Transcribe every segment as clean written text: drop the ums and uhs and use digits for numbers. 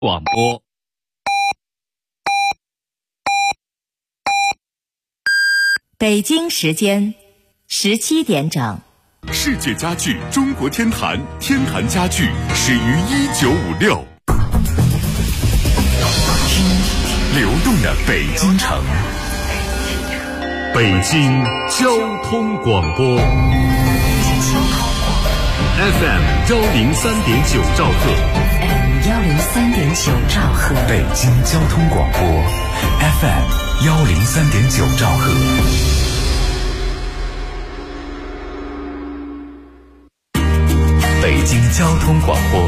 广播。 北京时间17点整。 世界家具中国天坛，天坛家具始于1956。流动的北京城，北京交通广播 FM103.9兆赫 103.9兆赫， 北京交通广播 FM103.9兆赫。北京交通广播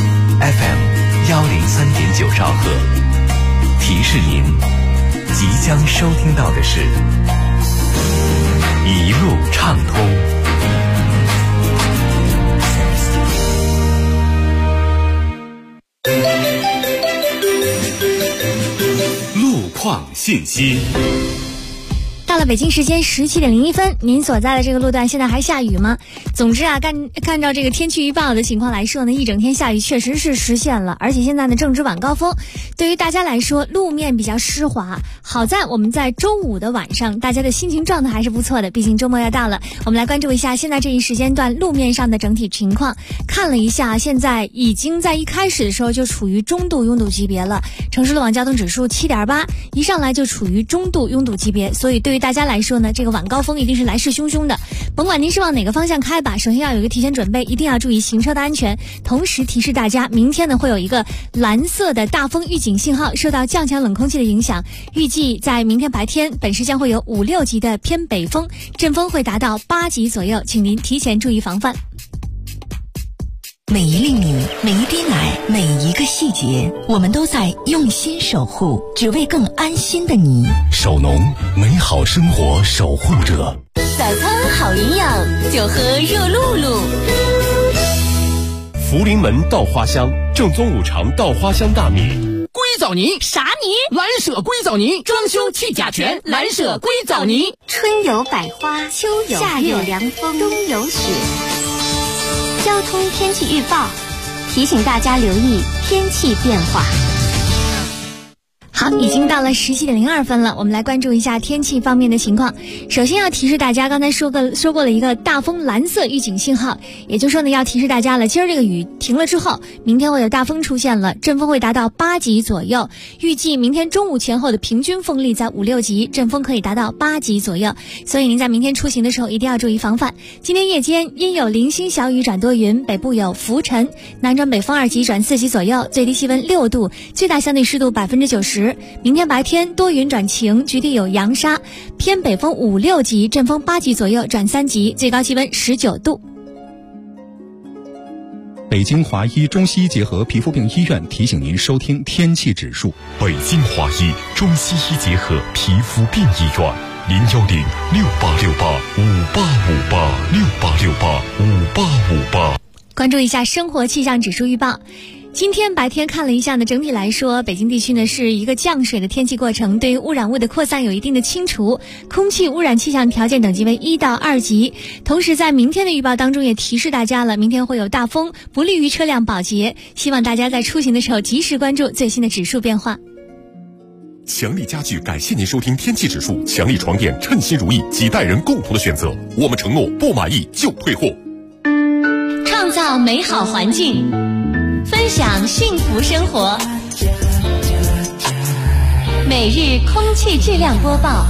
FM103.9兆赫，提示您即将收听到的是一路畅通。路况信息。 到了北京时间17点01分，您所在的这个路段现在还下雨吗？总之啊，看照这个天气预报的情况来说呢，一整天下雨确实是实现了，而且现在呢正值晚高峰，对于大家来说路面比较湿滑。好在我们在周五的晚上，大家的心情状态还是不错的，毕竟周末要到了。我们来关注一下现在这一时间段路面上的整体情况。看了一下，现在已经在一开始的时候就处于中度拥堵级别了，城市路网交通指数7.8，一上来就处于中度拥堵级别，所以对于大家来说呢，这个晚高峰一定是来势汹汹的。甭管您是往哪个方向开吧，首先要有一个提前准备，一定要注意行车的安全。同时提示大家，明天呢会有一个蓝色的大风预警信号，受到较强冷空气的影响，预计在明天白天，本市将会有5、6级的偏北风，阵风会达到8级左右，请您提前注意防范。 每一粒米，每一滴奶，每一个细节，我们都在用心守护，只为更安心的你。 首农，美好生活守护者。 早餐好营养，就喝热露露。 福临门稻花香，正宗五常稻花香大米。 硅藻泥啥泥？ 蓝舍硅藻泥，装修去甲醛，蓝舍硅藻泥。 春有百花，秋有夏有凉风，冬有雪。交通天气预报提醒大家留意天气变化。 好，已经到了17点02分了，我们来关注一下天气方面的情况。首先要提示大家，刚才说过了一个大风蓝色预警信号，也就是说呢，要提示大家了，今儿这个雨停了之后，明天会有大风出现了，阵风会达到8级左右，预计明天中午前后的平均风力在5、6级，阵风可以达到8级左右，所以您在明天出行的时候一定要注意防范。今天夜间阴有零星小雨转多云，北部有浮尘，南转北风2级转4级左右，最低气温6度，最大相对湿度90%。明天白天多云转晴，局地有扬沙，偏北风5、6级，阵风8级左右转3级，最高气温19度。 北京华医中西医结合皮肤病医院提醒您收听天气指数。 北京华医中西医结合皮肤病医院，010-6868-5858，6868-5858。 关注一下生活气象指数预报。今天白天看了一下呢，整体来说，北京地区呢是一个降水的天气过程，对于污染物的扩散有一定的清除，空气污染气象条件等级为1到2级。同时在明天的预报当中也提示大家了，明天会有大风，不利于车辆保洁，希望大家在出行的时候及时关注最新的指数变化。 强力家具感谢您收听天气指数，强力床垫称心如意，几代人共同的选择，我们承诺不满意就退货。 创造美好环境，分享幸福生活。每日空气质量播报。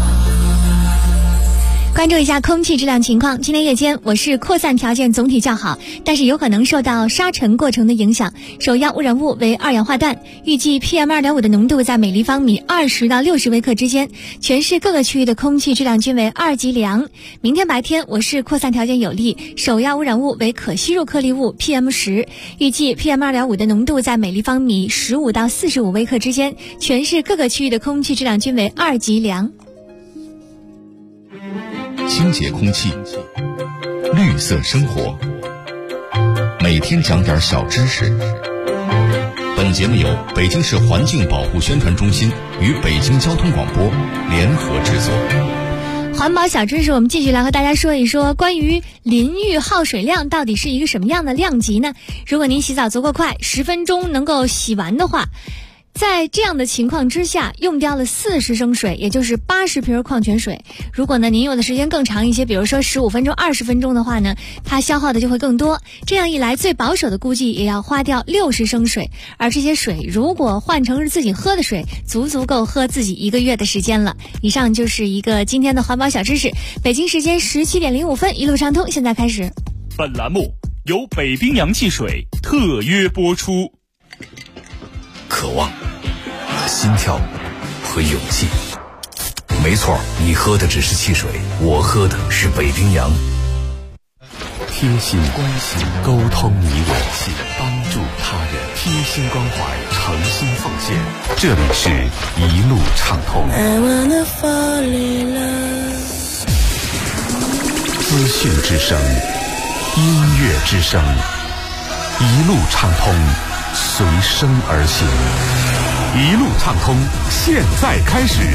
关注一下空气质量情况。今天夜间我市扩散条件总体较好，但是有可能受到沙尘过程的影响，首要污染物为二氧化氮，预计 PM2.5 的浓度在每立方米20到60微克之间，全市各个区域的空气质量均为2级良。明天白天我市扩散条件有利，首要污染物为可吸入颗粒物 PM10， 预计 PM2.5 的浓度在每立方米15到45微克之间，全市各个区域的空气质量均为2级良。 清洁空气，绿色生活，每天讲点小知识。本节目由北京市环境保护宣传中心与北京交通广播联合制作。 环保小知识，我们继续来和大家说一说关于淋浴耗水量到底是一个什么样的量级呢？如果您洗澡足够快，10分钟能够洗完的话，在这样的情况之下，用掉了40升水，也就是80瓶矿泉水。如果呢您用的时间更长一些，比如说15分钟、20分钟的话呢，它消耗的就会更多。这样一来，最保守的估计也要花掉60升水，而这些水如果换成是自己喝的水，足够喝自己1个月的时间了。以上就是一个今天的环保小知识。北京时间17点05分，一路畅通，现在开始。 本栏目由北冰洋汽水特约播出。 渴望、心跳和勇气，没错，你喝的只是汽水，我喝的是北冰洋。贴心关心，沟通你我，帮助他人，贴心关怀，诚心奉献。这里是一路畅通。资讯之声，音乐之声，一路畅通，随声而行。一路畅通，现在开始。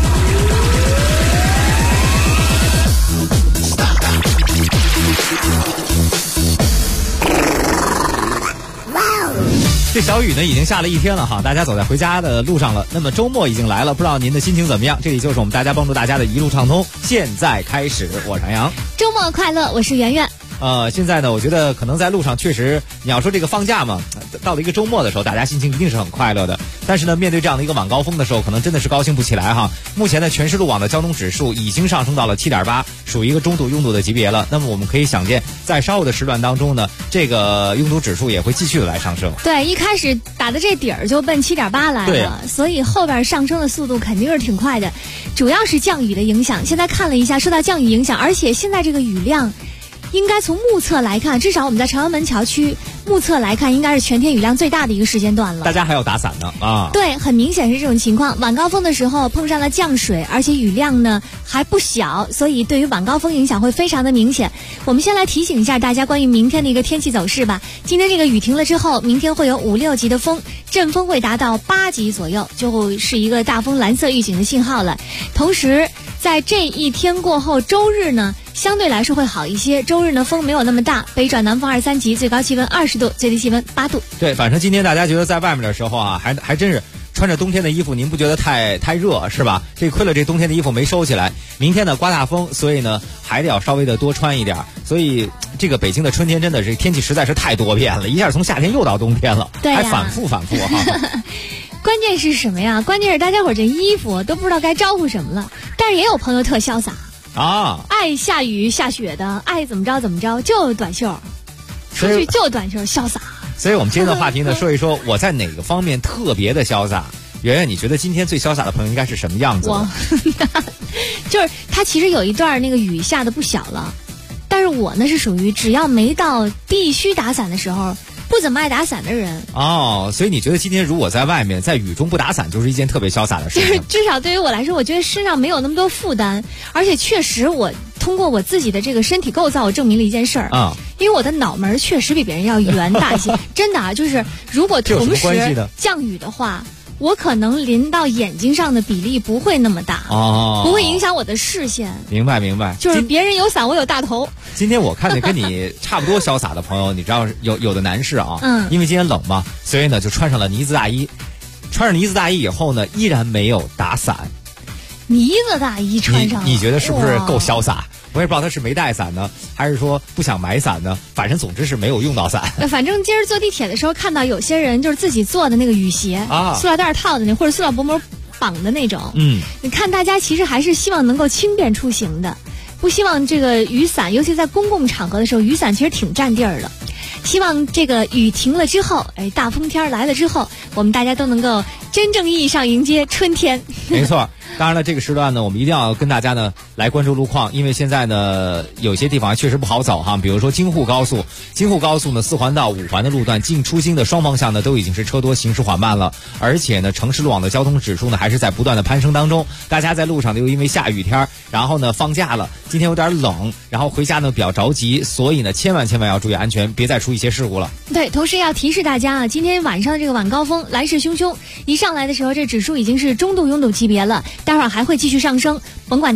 这小雨呢已经下了一天了哈，大家走在回家的路上了。那么周末已经来了，不知道您的心情怎么样？这里就是我们大家帮助大家的一路畅通，现在开始。我是杨洋， 周末快乐，我是圆圆。 现在呢，我觉得可能在路上确实，你要说这个放假嘛，到了一个周末的时候，大家心情一定是很快乐的。但是呢，面对这样的一个晚高峰的时候，可能真的是高兴不起来哈。目前呢，全市路网的交通指数已经上升到了7.8，属于一个中度拥堵的级别了。那么我们可以想见，在稍后的时段当中呢，这个拥堵指数也会继续的来上升。 对，一开始打的这底儿就奔7.8来了，所以后边上升的速度肯定是挺快的。主要是降雨的影响，现在看了一下，受到降雨影响，而且现在这个雨量应该从目测来看，至少我们在朝阳门桥区目测来看，应该是全天雨量最大的一个时间段了。 大家还要打伞呢啊！ 对，很明显是这种情况。晚高峰的时候碰上了降水，而且雨量呢还不小，所以对于晚高峰影响会非常的明显。我们先来提醒一下大家关于明天的一个天气走势吧。今天这个雨停了之后，明天会有5、6级的风，阵风会达到8级左右，就是一个大风蓝色预警的信号了。同时在这一天过后，周日呢相对来说会好一些，周日呢风没有那么大，北转南风2、3级，最高气温20度，最低气温8度。 对，反正今天大家觉得在外面的时候啊，还真是穿着冬天的衣服，您不觉得太热是吧？这亏了这冬天的衣服没收起来。明天呢刮大风，所以呢还得要稍微的多穿一点。所以这个北京的春天真的是天气实在是太多变了，一下从夏天又到冬天了， 对还反复哈。 关键是什么呀？关键是大家伙这衣服都不知道该招呼什么了。但是也有朋友特潇洒啊， 爱下雨下雪的，爱怎么着就短袖，出去就短袖，潇洒。 所以我们今天的话题呢，说一说我在哪个方面特别的潇洒。圆圆，你觉得今天最潇洒的朋友应该是什么样子的？ 就是他其实有一段那个雨下的不小了，但是我呢是属于只要没到必须打伞的时候不怎么爱打伞的人。 哦，所以你觉得今天如果在外面在雨中不打伞就是一件特别潇洒的事情？ 就是至少对于我来说，我觉得身上没有那么多负担，而且确实我通过我自己的这个身体构造，我证明了一件事儿啊，因为我的脑门确实比别人要圆大一些。真的啊，就是如果同时降雨的话，我可能淋到眼睛上的比例不会那么大哦，不会影响我的视线。 明白。 就是别人有伞，我有大头。 今天我看见跟你差不多潇洒的朋友，你知道有的男士啊，因为今天冷嘛，所以呢就穿上了呢子大衣。穿上呢子大衣以后呢，依然没有打伞。 呢子大衣穿上了， 你觉得是不是够潇洒？我也不知道他是没带伞呢，还是说不想买伞呢。反正总之是没有用到伞。 反正今儿坐地铁的时候看到有些人就是自己做的那个雨鞋啊，塑料袋套的那，或者塑料薄膜绑的那种。你看大家其实还是希望能够轻便出行的，不希望这个雨伞，尤其在公共场合的时候，雨伞其实挺占地儿的。希望这个雨停了之后，大风天来了之后，我们大家都能够真正意义上迎接春天。 没错。当然了，这个时段呢，我们一定要跟大家呢来关注路况，因为现在呢有些地方确实不好走哈，比如说京沪高速呢4环到5环的路段进出京的双方向呢都已经是车多，行驶缓慢了，而且呢城市路网的交通指数呢还是在不断的攀升当中。大家在路上呢又因为下雨天，然后呢放假了，今天有点冷，然后回家呢比较着急，所以呢千万要注意安全，别再出一些事故了。 对，同时要提示大家啊，今天晚上的这个晚高峰来势汹汹，一上来的时候这指数已经是中度拥堵级别了，待会儿还会继续上升，甭管您是去聚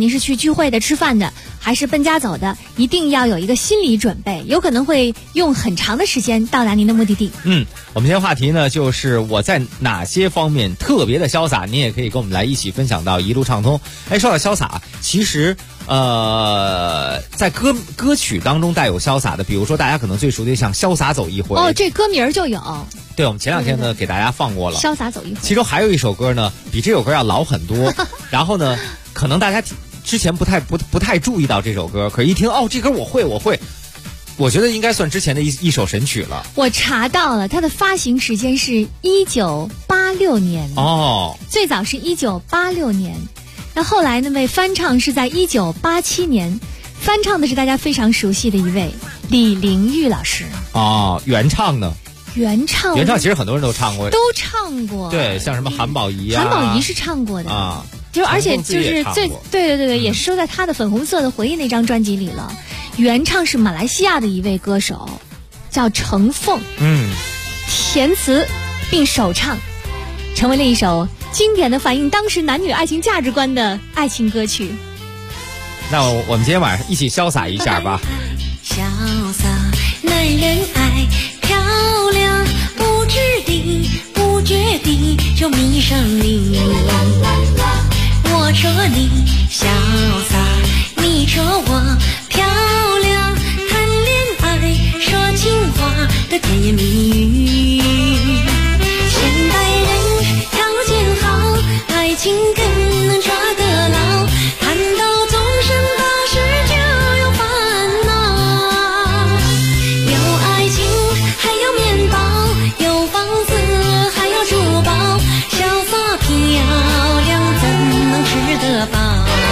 会的、吃饭的，还是奔家走的，一定要有一个心理准备，有可能会用很长的时间到达您的目的地。 我们今天话题呢，就是我在哪些方面特别的潇洒，您也可以跟我们来一起分享到一路畅通。说到潇洒，其实在歌曲当中带有潇洒的，比如说大家可能最熟悉像《潇洒走一回》 这歌名就有。 对，我们前2天呢给大家放过了《 潇洒走一回》， 其中还有一首歌呢，比这首歌要老很多。然后呢，可能大家之前不太注意到这首歌，可是一听这歌我会，我觉得应该算之前的一首神曲了。 我查到了，它的发行时间是1986年。最早是1986年，那后来呢被翻唱是在1987年，翻唱的是大家非常熟悉的一位李玲玉老师。 原唱呢？ 原唱其实很多人都唱过。对，像什么韩宝仪韩宝仪是唱过的就而且就是对，也是收在他的《粉红色的回忆》那张专辑里了。原唱是马来西亚的一位歌手，叫程凤，填词并首唱，成为了一首经典的反映当时男女爱情价值观的爱情歌曲。 那我们今天晚上一起潇洒一下吧。 潇洒男人爱漂亮，不知地不觉地就迷上你。我说你潇洒，你说我漂亮，谈恋爱说情话的甜言蜜语。现代人条件好，爱情更能抓得牢，谈到终身大事就有烦恼。有爱情还有面包，有房子还有珠宝，潇洒漂亮怎能吃得饱？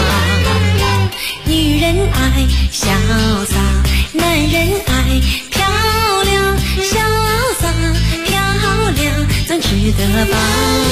女人爱潇洒，男人爱漂亮，潇洒漂亮怎吃得饱？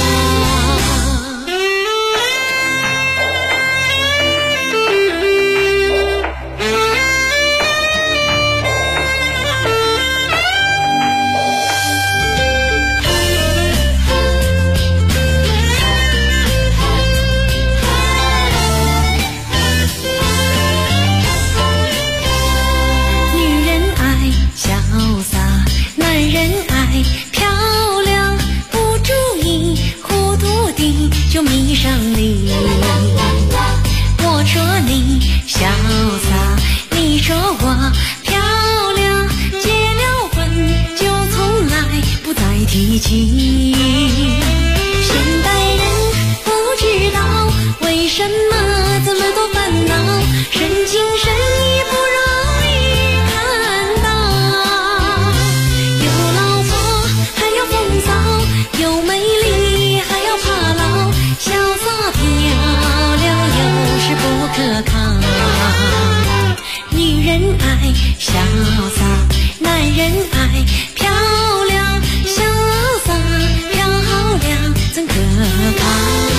就迷上你。我说你潇洒，你说我漂亮，结了婚就从来不再提起。现代人不知道为什么这么多烦恼，深情深意不容易看到。有老婆还有风骚，有美丽还要怕老，潇洒漂亮有时不可靠。女人爱潇洒，男人爱漂亮，潇洒漂亮怎可靠？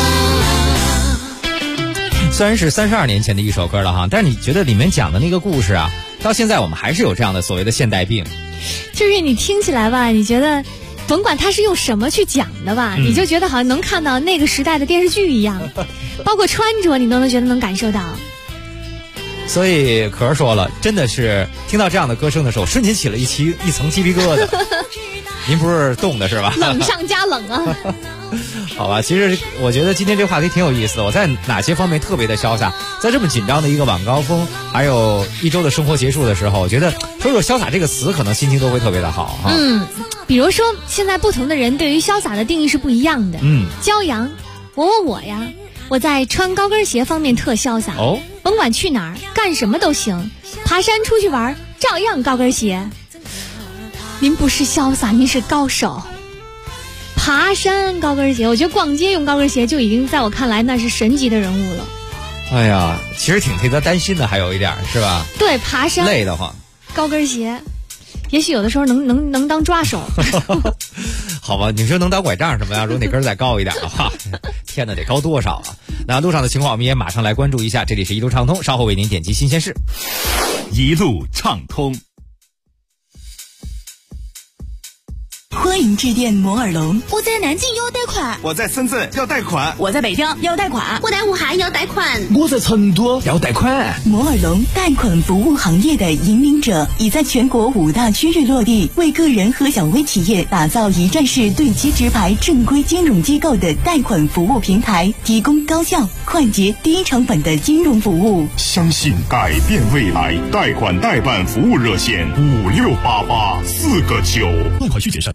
虽然是32年前的一首歌了哈，但是你觉得里面讲的那个故事啊，到现在我们还是有这样的所谓的现代病。 就是你听起来吧，你觉得甭管他是用什么去讲的吧，你就觉得好像能看到那个时代的电视剧一样，包括穿着你都能觉得能感受到。 所以可儿说了，真的是听到这样的歌声的时候，瞬间起了一层鸡皮疙瘩。您不是冻的是吧？ 冷上加冷啊！ 好吧，其实我觉得今天这个话题挺有意思的。我在哪些方面特别的潇洒？在这么紧张的一个晚高峰，还有一周的生活结束的时候，我觉得说潇洒这个词，可能心情都会特别的好哈。 比如说现在不同的人对于潇洒的定义是不一样的。骄阳，我呀，我在穿高跟鞋方面特潇洒。甭管去哪儿干什么都行，爬山出去玩照样高跟鞋。您不是潇洒，您是高手。爬山高跟鞋，我觉得逛街用高跟鞋就已经在我看来那是神级的人物了。 哎呀，其实挺替他担心的，还有一点是吧？ 对，爬山累得慌， 高跟鞋也许有的时候能当抓手。 好吧，你说能当拐杖什么呀？如果那根再高一点的话，天哪，得高多少啊？那路上的情况我们也马上来关注一下。这里是一路畅通，稍后为您点击新鲜事。 一路畅通。 欢迎致电摩尔龙。 我在南京要贷款， 我在深圳要贷款， 我在北京要贷款， 我在武汉要贷款， 我在成都要贷款。 摩尔龙贷款服务行业的引领者，已在全国5大区域落地，为个人和小微企业打造一站式对接直排正规金融机构的贷款服务平台，提供高效、快捷、低成本的金融服务。 相信改变未来，贷款代办服务热线5688-4个9，贷款需谨慎。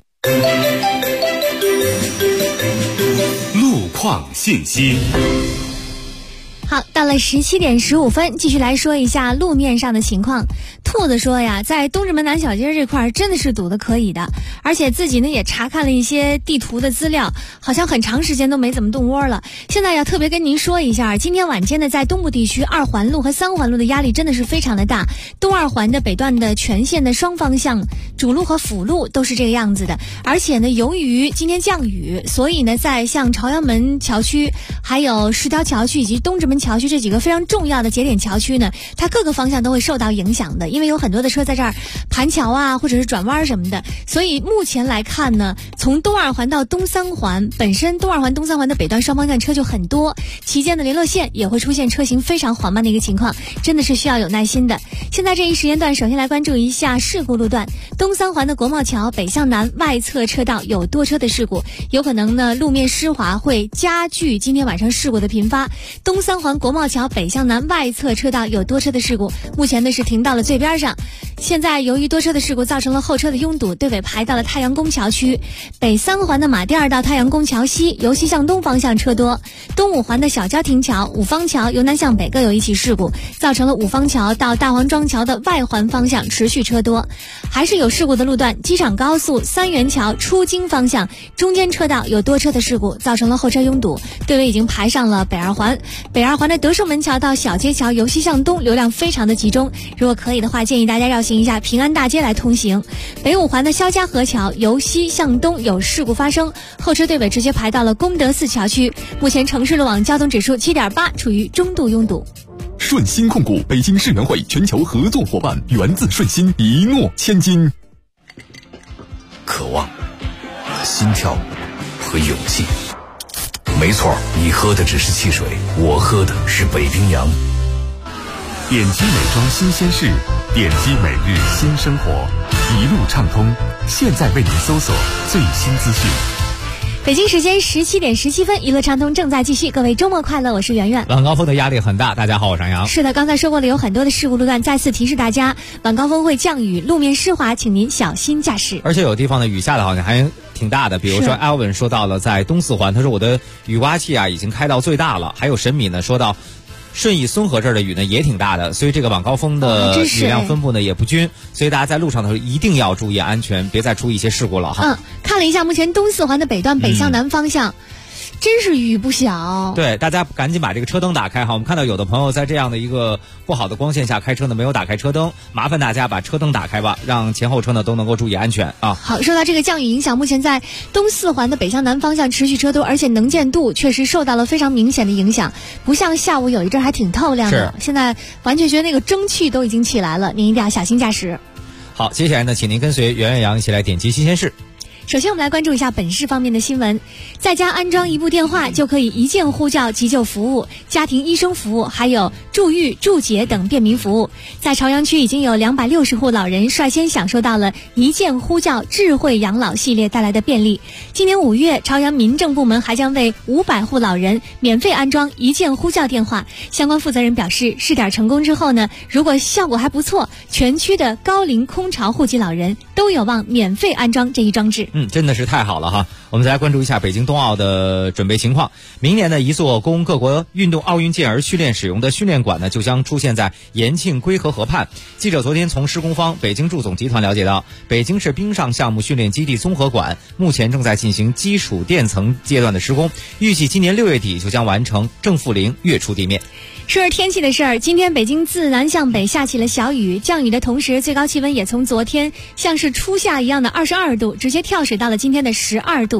路况信息。 好，到了17点15分，继续来说一下路面上的情况。兔子说呀，在东直门南小街这块真的是堵得可以的，而且自己呢也查看了一些地图的资料，好像很长时间都没怎么动窝了。现在要特别跟您说一下，今天晚间呢，在东部地区2环路和3环路的压力真的是非常的大。东2环的北段的全线的双方向主路和辅路都是这个样子的，而且呢，由于今天降雨，所以呢，在像朝阳门桥区、还有石条桥区以及东直门桥区这几个非常重要的节点桥区呢，它各个方向都会受到影响的，因为有很多的车在这儿盘桥啊，或者是转弯什么的。所以目前来看呢，从东2环到东3环，本身东2环、东3环的北段双方向车就很多，期间的联络线也会出现车行非常缓慢的一个情况，真的是需要有耐心的。现在这一时间段，首先来关注一下事故路段，东3环的国贸桥北向南外侧车道有多车的事故，有可能呢路面湿滑会加剧今天晚上事故的频发。东3环国贸桥北向南外侧车道有多车的事故，目前呢是停到了最边上。现在由于多车的事故造成了后车的拥堵，队尾排到了太阳宫桥区。北3环的马甸2到太阳宫桥西由西向东方向车多。东5环的小交亭桥、五方桥由南向北各有一起事故，造成了五方桥到大黄庄桥的外环方向持续车多。还是有事故的路段，机场高速三元桥出京方向中间车道有多车的事故，造成了后车拥堵，队尾已经排上了北2环。北2环的德胜门桥到小街桥由西向东流量非常的集中，如果可以的话，建议大家绕行一下平安大街来通行。北5环的肖家河桥由西向东有事故发生，后车队尾直接排到了功德寺桥区，目前城市路网交通指数7.8，处于中度拥堵。 顺心控股北京世园会全球合作伙伴，源自顺心，一诺千金。 渴望、心跳和勇气。没错，你喝的只是汽水，我喝的是北冰洋。 点击美妆新鲜事，点击每日新生活，一路畅通。现在为您搜索最新资讯。 北京时间17点17分，娱乐畅通正在继续。各位周末快乐，我是圆圆。 晚高峰的压力很大，大家好，我是杨洋。 是的，刚才说过了，有很多的事故路段，再次提示大家，晚高峰会降雨，路面湿滑，请您小心驾驶。 而且有地方的雨下的好像还挺大的，比如说 Alvin 说到了在东4环，他说我的雨刮器啊已经开到最大了。还有沈敏呢说到顺义孙河这儿的雨呢也挺大的，所以这个晚高峰的雨量分布呢也不均，所以大家在路上的时候一定要注意安全，别再出一些事故了哈。 看了一下目前东4环的北段北向南方向，真是雨不小。 对，大家赶紧把这个车灯打开哈。我们看到有的朋友在这样的一个不好的光线下开车呢，没有打开车灯，麻烦大家把车灯打开吧，让前后车呢都能够注意安全啊。 好，说到这个降雨影响，目前在东4环的北向南方向持续车多，而且能见度确实受到了非常明显的影响，不像下午有一阵还挺透亮的，现在完全觉得那个蒸汽都已经起来了，您一定要小心驾驶。 好，接下来呢，请您跟随袁远洋一起来点击新鲜事。 首先我们来关注一下本市方面的新闻，在家安装一部电话就可以一键呼叫急救服务、家庭医生服务，还有助育、助解等便民服务。在朝阳区已经有260户老人率先享受到了一键呼叫智慧养老系列带来的便利。今年5月，朝阳民政部门还将为500户老人免费安装一键呼叫电话。相关负责人表示，试点成功之后呢，如果效果还不错，全区的高龄空巢户籍老人都有望免费安装这一装置。 真的是太好了哈！我们再来关注一下北京冬奥的准备情况。明年呢，一座供各国运动奥运健儿训练使用的训练馆呢，就将出现在延庆归河河畔。记者昨天从施工方北京铸总集团了解到，北京市冰上项目训练基地综合馆目前正在进行基础垫层阶段的施工，预计今年6月底就将完成正负零跃出地面。 说是天气的事儿，今天北京自南向北下起了小雨，降雨的同时，最高气温也从昨天像是初夏一样的22度，直接跳水到了今天的12度。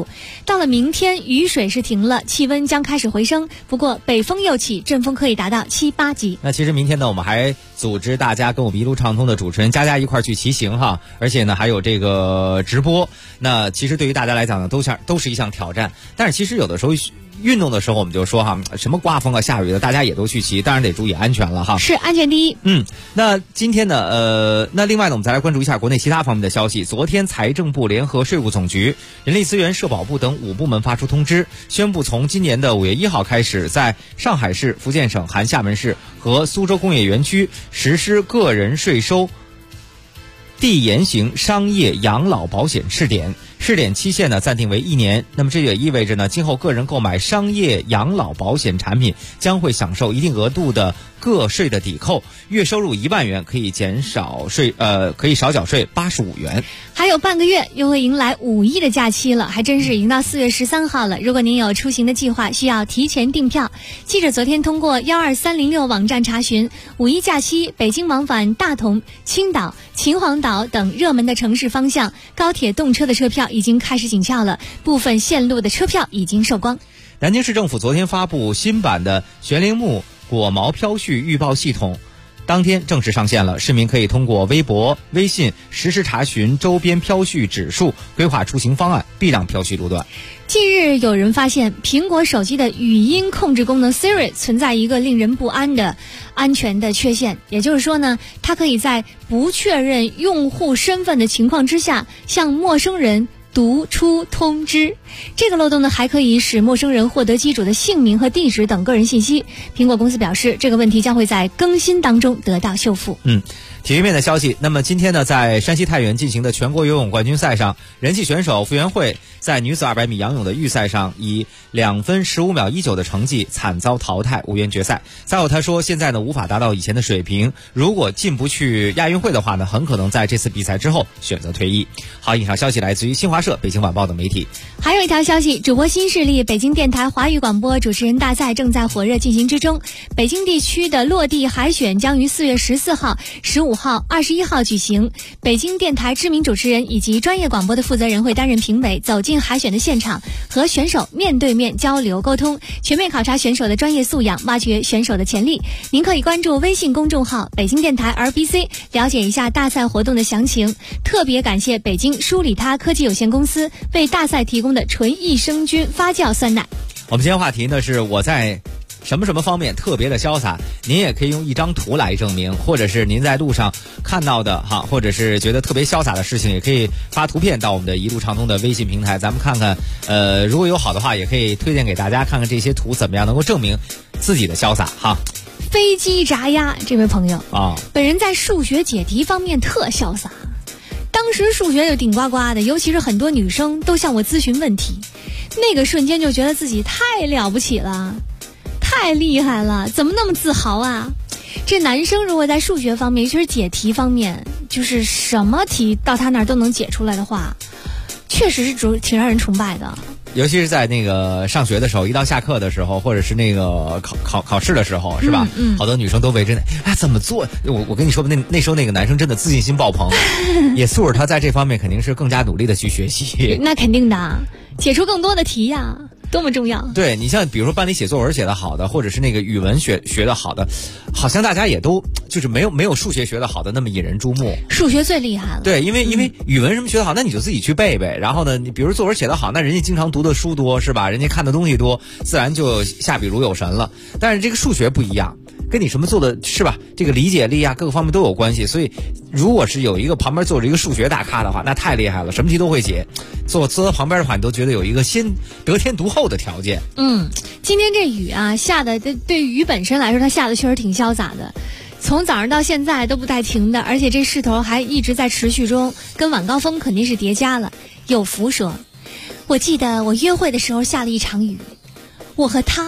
度。到了明天，雨水是停了，气温将开始回升，不过北风又起，阵风可以达到7、8级。 那其实明天呢，我们还组织大家跟我们一路畅通的主持人佳佳一块去骑行哈，而且呢还有这个直播。那其实对于大家来讲呢，都是一项挑战。但是其实有的时候运动的时候，我们就说哈，什么刮风啊、下雨的，大家也都去骑，当然得注意安全了哈。 是安全第一。 那今天呢，那另外呢，我们再来关注一下国内其他方面的消息。昨天，财政部联合税务总局、人力资源、社保部等5部门发出通知，宣布从今年的5月1号开始，在上海市、福建省含厦门市和苏州工业园区实施个人税收递延型商业养老保险试点。试点期限呢暂定为1年，那么这也意味着呢，今后个人购买商业养老保险产品将会享受一定额度的个税的抵扣，月收入1万元可以可以少缴税85元。 还有半个月又会迎来5一的假期了，还真是已经到4月13号了。如果您有出行的计划，需要提前订票。记者昨天通过12306网站查询，5一假期北京往返大同、青岛、秦皇岛等热门的城市方向，高铁动车的车票已经开始紧俏了，部分线路的车票已经售光。 南京市政府昨天发布新版的悬铃木果毛飘絮预报系统，当天正式上线了，市民可以通过微博、微信实时查询周边飘絮指数，规划出行方案，避让飘絮路段。 近日有人发现苹果手机的语音控制功能 Siri 存在一个令人不安的安全的缺陷，也就是说呢，它可以在不确认用户身份的情况之下向陌生人读出通知。这个漏洞呢，还可以使陌生人获得机主的姓名和地址等个人信息。苹果公司表示，这个问题将会在更新当中得到修复。 体育面的消息，那么今天呢，在山西太原进行的全国游泳冠军赛上，人气选手傅园慧在女子200米仰泳的预赛上以2分15秒19的成绩惨遭淘汰，无缘决赛。赛后他说，现在呢无法达到以前的水平，如果进不去亚运会的话呢，很可能在这次比赛之后选择退役。好，以上消息来自于新华社、北京晚报等媒体。 还有一条消息，主播新势力北京电台华语广播主持人大赛正在火热进行之中，北京地区的落地海选将于4月14号、15号、21号举行。北京电台知名主持人以及专业广播的负责人会担任评委，走进海选的现场，和选手面对面交流沟通，全面考察选手的专业素养，挖掘选手的潜力。您可以关注微信公众号北京电台 RBC 了解一下大赛活动的详情。特别感谢北京舒里他科技有限公司为大赛提供的纯益生菌发酵酸奶。 我们今天话题呢是我在什么方面特别的潇洒，您也可以用一张图来证明，或者是您在路上看到的哈，或者是觉得特别潇洒的事情，也可以发图片到我们的一路畅通的微信平台，咱们看看如果有好的话，也可以推荐给大家看看这些图怎么样能够证明自己的潇洒哈。 飞机炸鸭这位朋友啊， 本人在数学解题方面特潇洒，当时数学就顶呱呱的，尤其是很多女生都向我咨询问题，那个瞬间就觉得自己太了不起了，太厉害了，怎么那么自豪啊。这男生如果在数学方面，尤其是解题方面，就是什么题到他那儿都能解出来的话，确实是挺让人崇拜的。 尤其是在那个上学的时候，一到下课的时候，或者是那个考试的时候，是吧？好多女生都围着怎么做？我跟你说，那时候那个男生真的自信心爆棚，也促使他在这方面肯定是更加努力的去学习。 那肯定的，解出更多的题呀，多么重要。 对，你像比如说班里写作文写得好的，或者是那个语文学得好的，好像大家也都就是没有数学学得好的那么引人注目。 数学最厉害了。 对，因为语文什么学得好，那你就自己去背背。然后呢，你比如作文写得好，那人家经常读的书多，是吧？人家看的东西多，自然就下笔如有神了。但是这个数学不一样，跟你什么做的是吧？这个理解力啊，各个方面都有关系。所以，如果是有一个旁边坐着一个数学大咖的话，那太厉害了，什么题都会解。坐在旁边的话，你都觉得有一个先得天独厚的条件。 今天这雨啊下的，对雨本身来说，它下的确实挺潇洒的。从早上到现在都不带停的，而且这势头还一直在持续中，跟晚高峰肯定是叠加了。有福说，我记得我约会的时候下了一场雨，我和他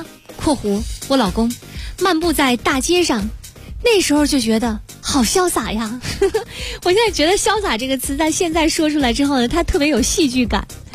（我老公）漫步在大街上，那时候就觉得好潇洒呀。我现在觉得潇洒这个词在现在说出来之后呢，它特别有戏剧感。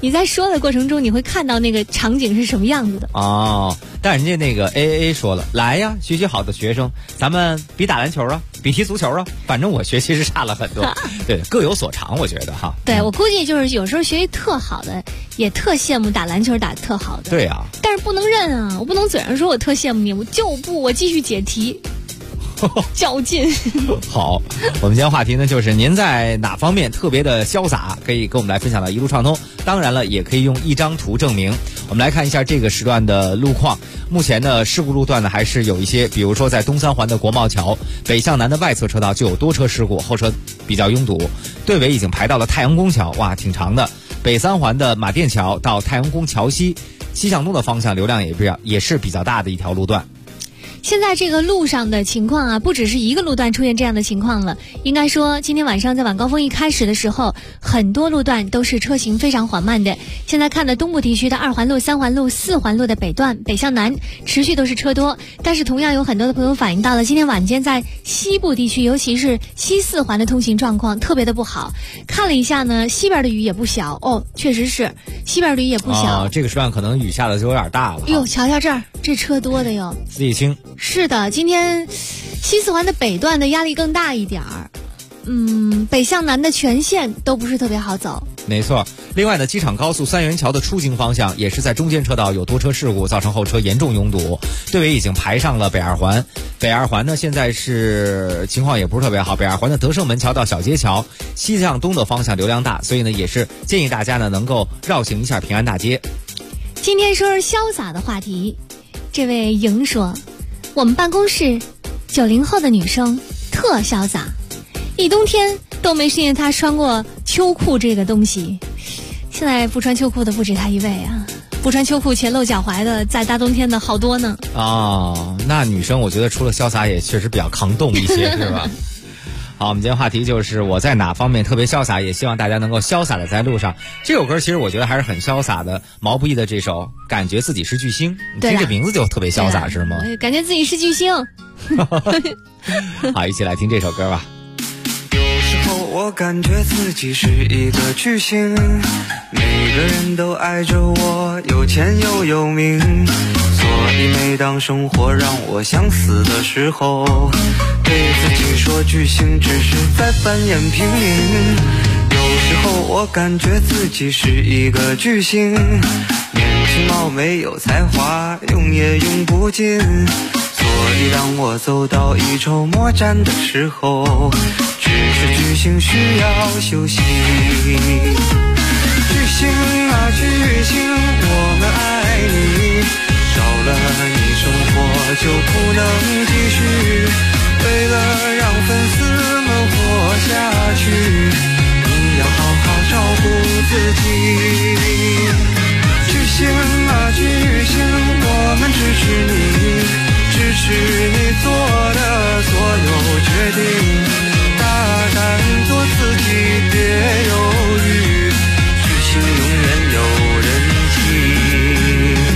你在说的过程中，你会看到那个场景是什么样子的。 哦，但人家那个 AAA 说了，来呀，学习好的学生，咱们比打篮球啊，比踢足球啊，反正我学习是差了很多。对，各有所长，我觉得哈。 对，我估计就是有时候学习特好的，也特羡慕打篮球打得特好的。 对啊。 但是不能认啊，我不能嘴上说我特羡慕你，我继续解题。较劲。 好，我们今天话题呢，就是您在哪方面特别的潇洒，可以跟我们来分享到一路畅通。当然了，也可以用一张图证明。我们来看一下这个时段的路况。目前呢，事故路段呢还是有一些，比如说在东三环的国贸桥北向南的外侧车道就有多车事故，后车比较拥堵，队尾已经排到了太阳宫桥，哇，挺长的。北三环的马甸桥到太阳宫桥西向东的方向流量也是比较大的一条路段。 现在这个路上的情况啊，不只是一个路段出现这样的情况了。应该说，今天晚上在晚高峰一开始的时候，很多路段都是车行非常缓慢的。现在看的东部地区的2环路、3环路、4环路的北段，北向南持续都是车多。但是同样有很多的朋友反映到了今天晚间在西部地区，尤其是西4环的通行状况特别的不好。看了一下呢，西边的雨也不小哦，确实是西边的雨也不小。 这个时段可能雨下的就有点大了。 哟，瞧瞧这儿，这车多的哟。 自己清。 是的，今天西4环的北段的压力更大一点儿，北向南的全线都不是特别好走。 没错，另外呢，机场高速三元桥的出行方向也是在中间车道有多车事故，造成后车严重拥堵，队尾已经排上了北2环。北2环呢，现在是情况也不是特别好，北2环的德胜门桥到小街桥西向东的方向流量大，所以呢，也是建议大家呢能够绕行一下平安大街。 今天说是潇洒的话题，这位莹说，我们办公室90后的女生特潇洒，一冬天都没见她穿过秋裤这个东西。现在不穿秋裤的不止她一位啊，不穿秋裤且露脚踝的在大冬天的好多呢。 哦，那女生我觉得除了潇洒也确实比较抗冻一些是吧？好，我们今天话题就是我在哪方面特别潇洒，也希望大家能够潇洒的在路上。这首歌其实我觉得还是很潇洒的，毛不易的这首感觉自己是巨星，你听这名字就特别潇洒是吗？ 感觉自己是巨星。 好，一起来听这首歌吧。 有时候我感觉自己是一个巨星，每个人都爱着我，有钱又有名，所以每当生活让我想死的时候，对自己说巨星只是在扮演平民。有时候我感觉自己是一个巨星，年轻貌美有才华，用也用不尽，所以当我走到一筹莫展的时候，只是巨星需要休息。巨星啊巨星，我们爱你，少了你生活就不能继续，为了让粉丝们活下去，你要好好照顾自己。巨星啊巨星，我们支持你，支持你做的所有决定，大胆做自己，别犹豫，巨星永远有人气。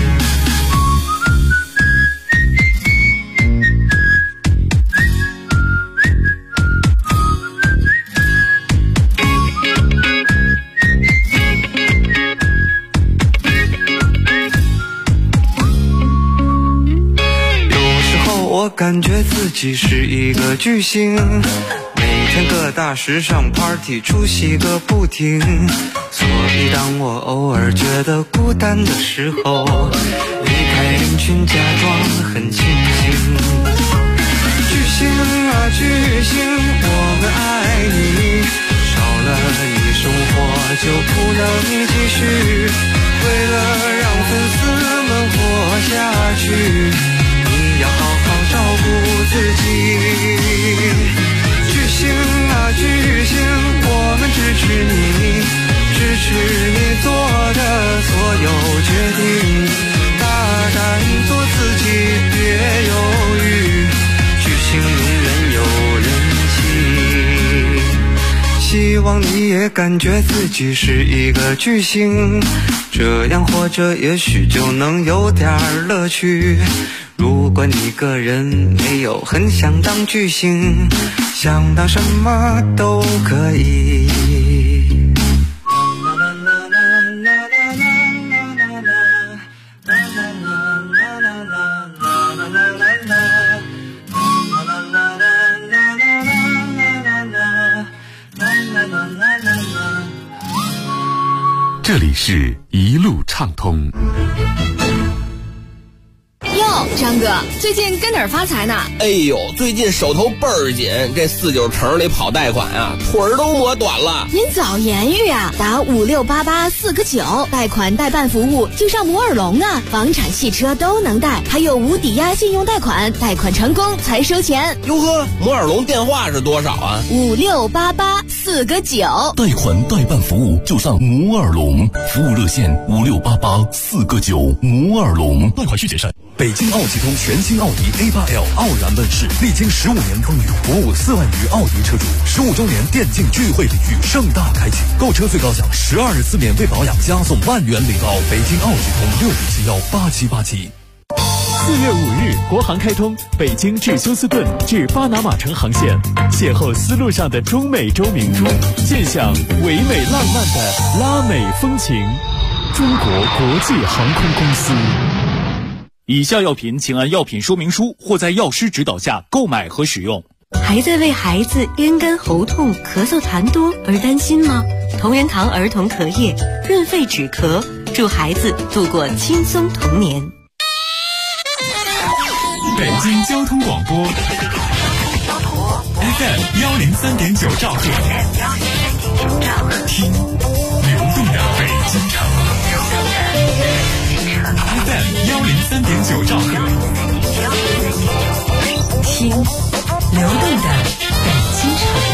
我感觉自己是一个巨星，每天各大时尚 party 出席个不停，所以当我偶尔觉得孤单的时候，离开人群假装很清醒。巨星啊巨星，我们爱你，少了你生活就不能继续，为了让粉丝们活下去，你要好好照顾自己。巨星啊巨星，我们支持你，支持你做的所有决定，大胆做自己，别犹豫，巨星永远有人气。希望你也感觉自己是一个巨星，这样活着也许就能有点乐趣。如果你个人没有很想当巨星，想当什么都可以。 这里是一路畅通。 哟，张哥，最近跟哪儿发财呢？ 哎呦，最近手头倍儿紧，这49城里跑贷款啊，腿儿都磨短了。 您早言语啊，打5688-4个9，贷款代办服务就上摩尔龙啊，房产、汽车都能贷，还有无抵押信用贷款，贷款成功才收钱。 哟呵，摩尔龙电话是多少啊 ？5688-4个9， 贷款代办服务就上摩尔龙，服务热线5688-4个9，摩尔龙，贷款需谨慎。 北京奥汽通全新奥迪 A8L 傲然问世，历经15年风雨，服务4万余奥迪车主，15周年电竞聚会礼遇盛大开启，购车最高享12次免费保养，加送万元礼包。北京奥汽通65718787。 4月5日，国航开通北京至休斯顿至巴拿马城航线，邂逅丝路上的中美洲明珠，见享唯美浪漫的拉美风情。中国国际航空公司。以下药品请按药品说明书或在药师指导下购买和使用。 还在为孩子咽干喉痛、咳嗽痰多而担心吗？同仁堂儿童咳液润肺止咳，助孩子度过轻松童年。 北京交通广播 FM 103.9兆赫，听流动的北京城。FM 103.9兆赫， 听流动的北京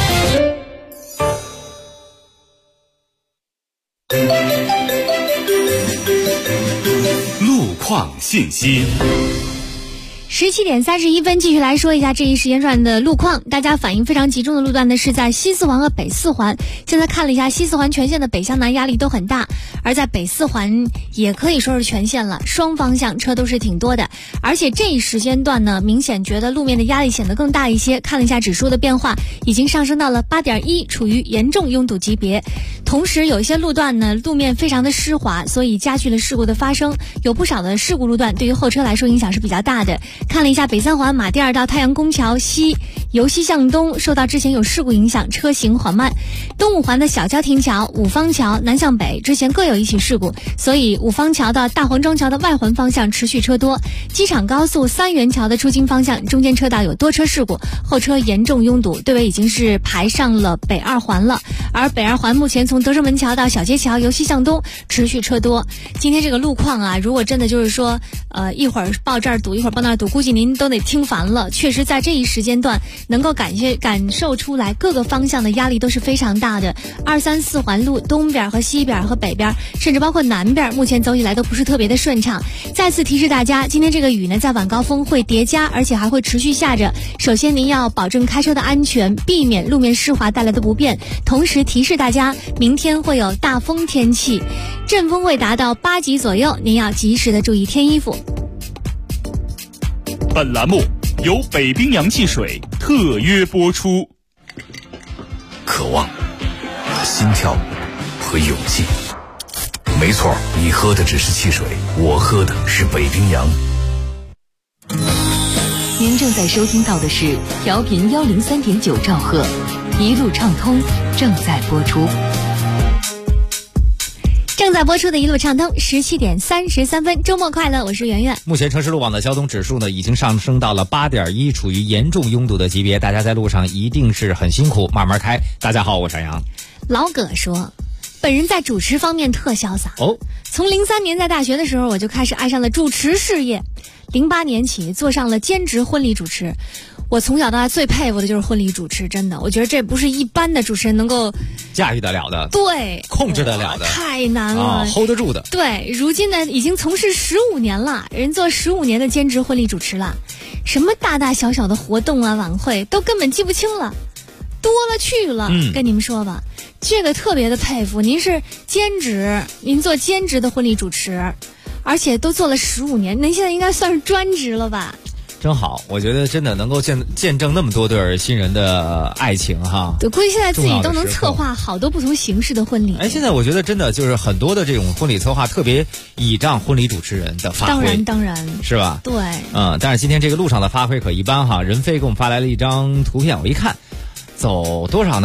城。路况信息。 17点31分，继续来说一下这一时间段的路况。大家反应非常集中的路段呢，是在西四环和北四环。现在看了一下，西四环全线的北向南压力都很大，而在北四环也可以说是全线了，双方向车都是挺多的。而且这一时间段呢，明显觉得路面的压力显得更大一些。看了一下指数的变化，已经上升到了8.1，处于严重拥堵级别。同时有一些路段呢，路面非常的湿滑，所以加剧了事故的发生。有不少的事故路段对于后车来说影响是比较大的。看了一下北三环马甸二道太阳宫桥西由西向东，受到之前有事故影响，车行缓慢。东五环的小桥亭桥、五方桥南向北之前各有一起事故，所以五方桥到大黄庄桥的外环方向持续车多。机场高速三元桥的出京方向中间车道有多车事故，后车严重拥堵，队尾已经是排上了北二环了。而北二环目前从德胜门桥到小街桥由西向东持续车多。今天这个路况啊，如果真的就是说一会儿报这儿堵一会儿报那儿堵，估计您都得听烦了。确实在这一时间段能够感受出来各个方向的压力都是非常大的。2、3、4环路东边和西边和北边，甚至包括南边，目前走起来都不是特别的顺畅。再次提示大家，今天这个雨呢在晚高峰会叠加，而且还会持续下着。首先您要保证开车的安全，避免路面湿滑带来的不便。同时提示大家，明天会有大风天气，阵风会达到8级左右，您要及时的注意添衣服。 本栏目由北冰洋汽水特约播出。 渴望、心跳和勇气。没错，你喝的只是汽水，我喝的是北冰洋。 您正在收听到的是调频103.9兆赫，一路畅通正在播出。 正在播出的一路畅通，17点33分，周末快乐，我是圆圆。 目前城市路网的交通指数呢，已经上升到了8.1，处于严重拥堵的级别，大家在路上一定是很辛苦，慢慢开。大家好，我是杨洋。 老葛说，本人在主持方面特潇洒哦。 从03年在大学的时候，我就开始爱上了主持事业，08年起做上了兼职婚礼主持。我从小到大最佩服的就是婚礼主持，真的，我觉得这不是一般的主持人能够驾驭得了的， 对， 控制得了的， 太难了 ，hold 得住的。 对，如今呢已经从事15年了，人做15年的兼职婚礼主持了，什么大大小小的活动啊晚会都根本记不清了，多了去了。跟你们说吧，这个特别的佩服，您是兼职，您做兼职的婚礼主持，而且都做了15年，您现在应该算是专职了吧？ 真好，我觉得真的能够见证那么多对新人的爱情哈。 对，估计现在自己都能策划好多不同形式的婚礼。 现在我觉得真的就是很多的这种婚礼策划特别倚仗婚礼主持人的发挥。 当然是吧？ 对， 但是今天这个路上的发挥可一般哈。任飞给我们发来了一张图片，我一看，走多少呢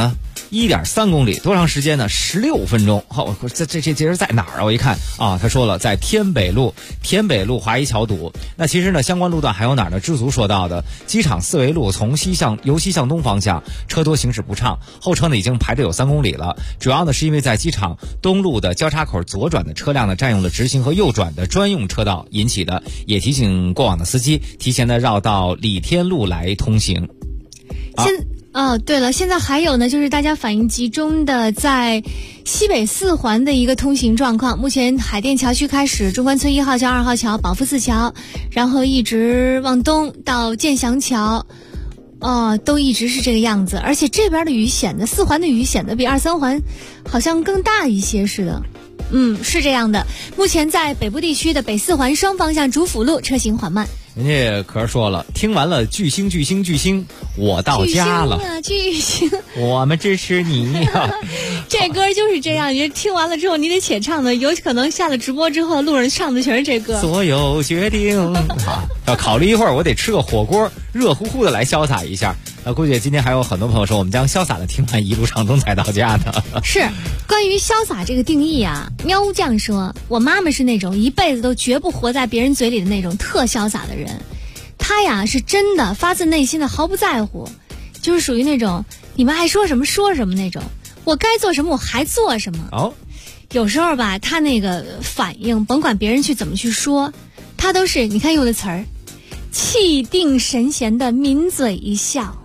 1.3公里，多长时间呢？16分钟。好，这节是在哪儿啊？我一看啊，他说了，在天北路华谊桥堵。那其实呢，相关路段还有哪儿呢？知足说到的机场4维路由西向东方向车多行驶不畅，后车呢已经排队有3公里了。主要呢是因为在机场东路的交叉口左转的车辆呢占用了直行和右转的专用车道引起的，也提醒过往的司机提前的绕到李天路来通行。 对了，现在还有呢，就是大家反映集中的在西北4环的一个通行状况。目前海淀桥区开始，中关村1号桥、2号桥、保福寺桥，然后一直往东到建祥桥，都一直是这个样子。而且这边的雨显得4环的雨显得比2、3环好像更大一些似的。是这样的。目前在北部地区的北4环双方向主辅路车行缓慢。 人家可说了，听完了巨星，我到家了。 巨星， 我们支持你啊！ 这歌就是这样，你听完了之后你得且唱的，有可能下了直播之后，路人唱的全是这歌。 所有决定要考虑一会儿，我得吃个火锅，热乎乎的来潇洒一下。估计今天还有很多朋友说，我们将潇洒的听完一路畅通才到家呢。 是关于潇洒这个定义啊，喵酱说，我妈妈是那种一辈子都绝不活在别人嘴里的那种特潇洒的人。她呀是真的发自内心的毫不在乎，就是属于那种你们爱说什么说什么那种，我该做什么我还做什么。有时候吧，她那个反应，甭管别人去怎么去说，她都是你看用的词儿，气定神闲的抿嘴一笑。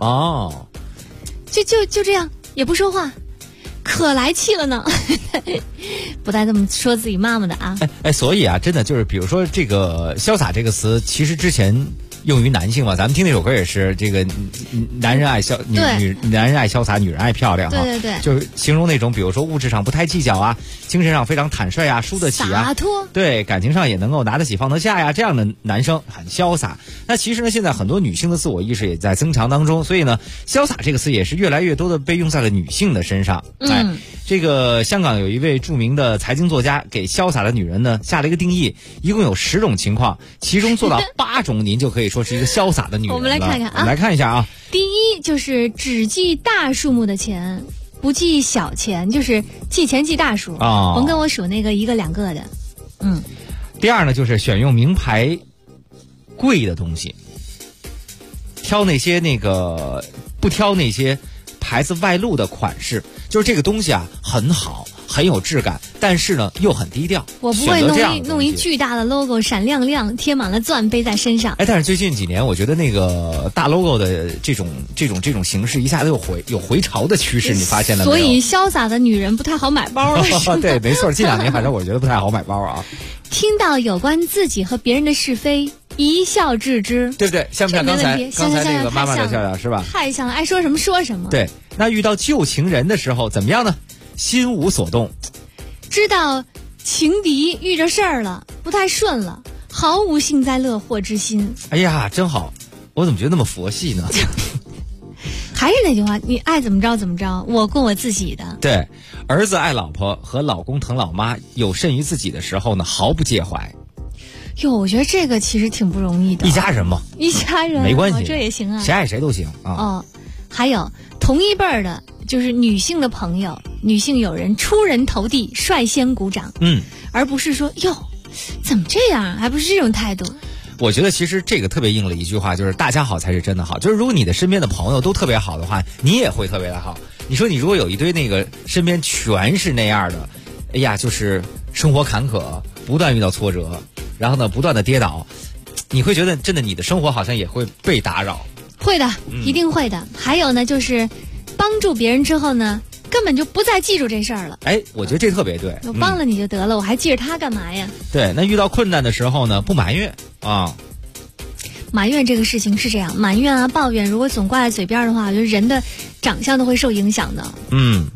就这样也不说话，可来气了呢。不带这么说自己妈妈的啊。 所以啊，真的就是比如说这个潇洒这个词，其实之前用于男性嘛，咱们听那首歌也是这个男人爱潇男人爱潇洒，女人爱漂亮哈。 对， 就是形容那种比如说物质上不太计较啊，精神上非常坦率啊，输得起啊， 洒脱。 对，感情上也能够拿得起放得下呀，这样的男生很潇洒。那其实呢，现在很多女性的自我意识也在增强当中，所以呢，潇洒这个词也是越来越多的被用在了女性的身上。这个香港有一位著名的财经作家给潇洒的女人呢下了一个定义，一共有10种情况，其中做到8种，您就可以说是一个潇洒的女人了。 我们来看看啊， 我们来看一下啊。 第一就是只记大数目的钱，不记小钱，就是记钱记大数。甭跟我数那个1个2个的。 第二呢，就是选用名牌贵的东西，挑那些不挑那些牌子外露的款式，就是这个东西啊很好，很有质感，但是呢又很低调。 我不会弄一巨大的 logo 闪亮亮，贴满了钻背在身上。 但是最近几年我觉得那个大 logo 的这种形式一下子有回潮的趋势，你发现了没有？ 所以潇洒的女人不太好买包了。 对，没错，近2年反正我觉得不太好买包啊。 听到有关自己和别人的是非，一笑置之， 对不对？像不像刚才那个妈妈的笑笑是吧？ 太像了，爱说什么说什么。 对，那遇到旧情人的时候怎么样呢？心无所动， 知道情敌遇着事儿了，不太顺了，毫无幸灾乐祸之心。 哎呀，真好，我怎么觉得那么佛系呢？ 还是那句话，你爱怎么着怎么着，我过我自己的。 对，儿子爱老婆和老公疼老妈，有甚于自己的时候呢，毫不介怀。 我觉得这个其实挺不容易的。 一家人嘛， 一家人没关系， 这也行啊， 谁爱谁都行啊。 还有同一辈儿的，就是女性的朋友、女性友人出人头地，率先鼓掌，而不是说哟怎么这样，还不是这种态度。 我觉得其实这个特别应了一句话，就是大家好才是真的好。就是如果你的身边的朋友都特别好的话，你也会特别的好。你说你如果有一堆那个身边全是那样的，哎呀，就是生活坎坷，不断遇到挫折，然后呢不断的跌倒，你会觉得真的你的生活好像也会被打扰。 会的，一定会的。还有呢，就是帮助别人之后呢，根本就不再记住这事儿了。 我觉得这特别对。 我帮了你就得了，我还记着他干嘛呀？ 对，那遇到困难的时候呢，不埋怨啊。 埋怨这个事情是这样，埋怨啊、抱怨，如果总挂在嘴边的话，我觉得人的长相都会受影响的。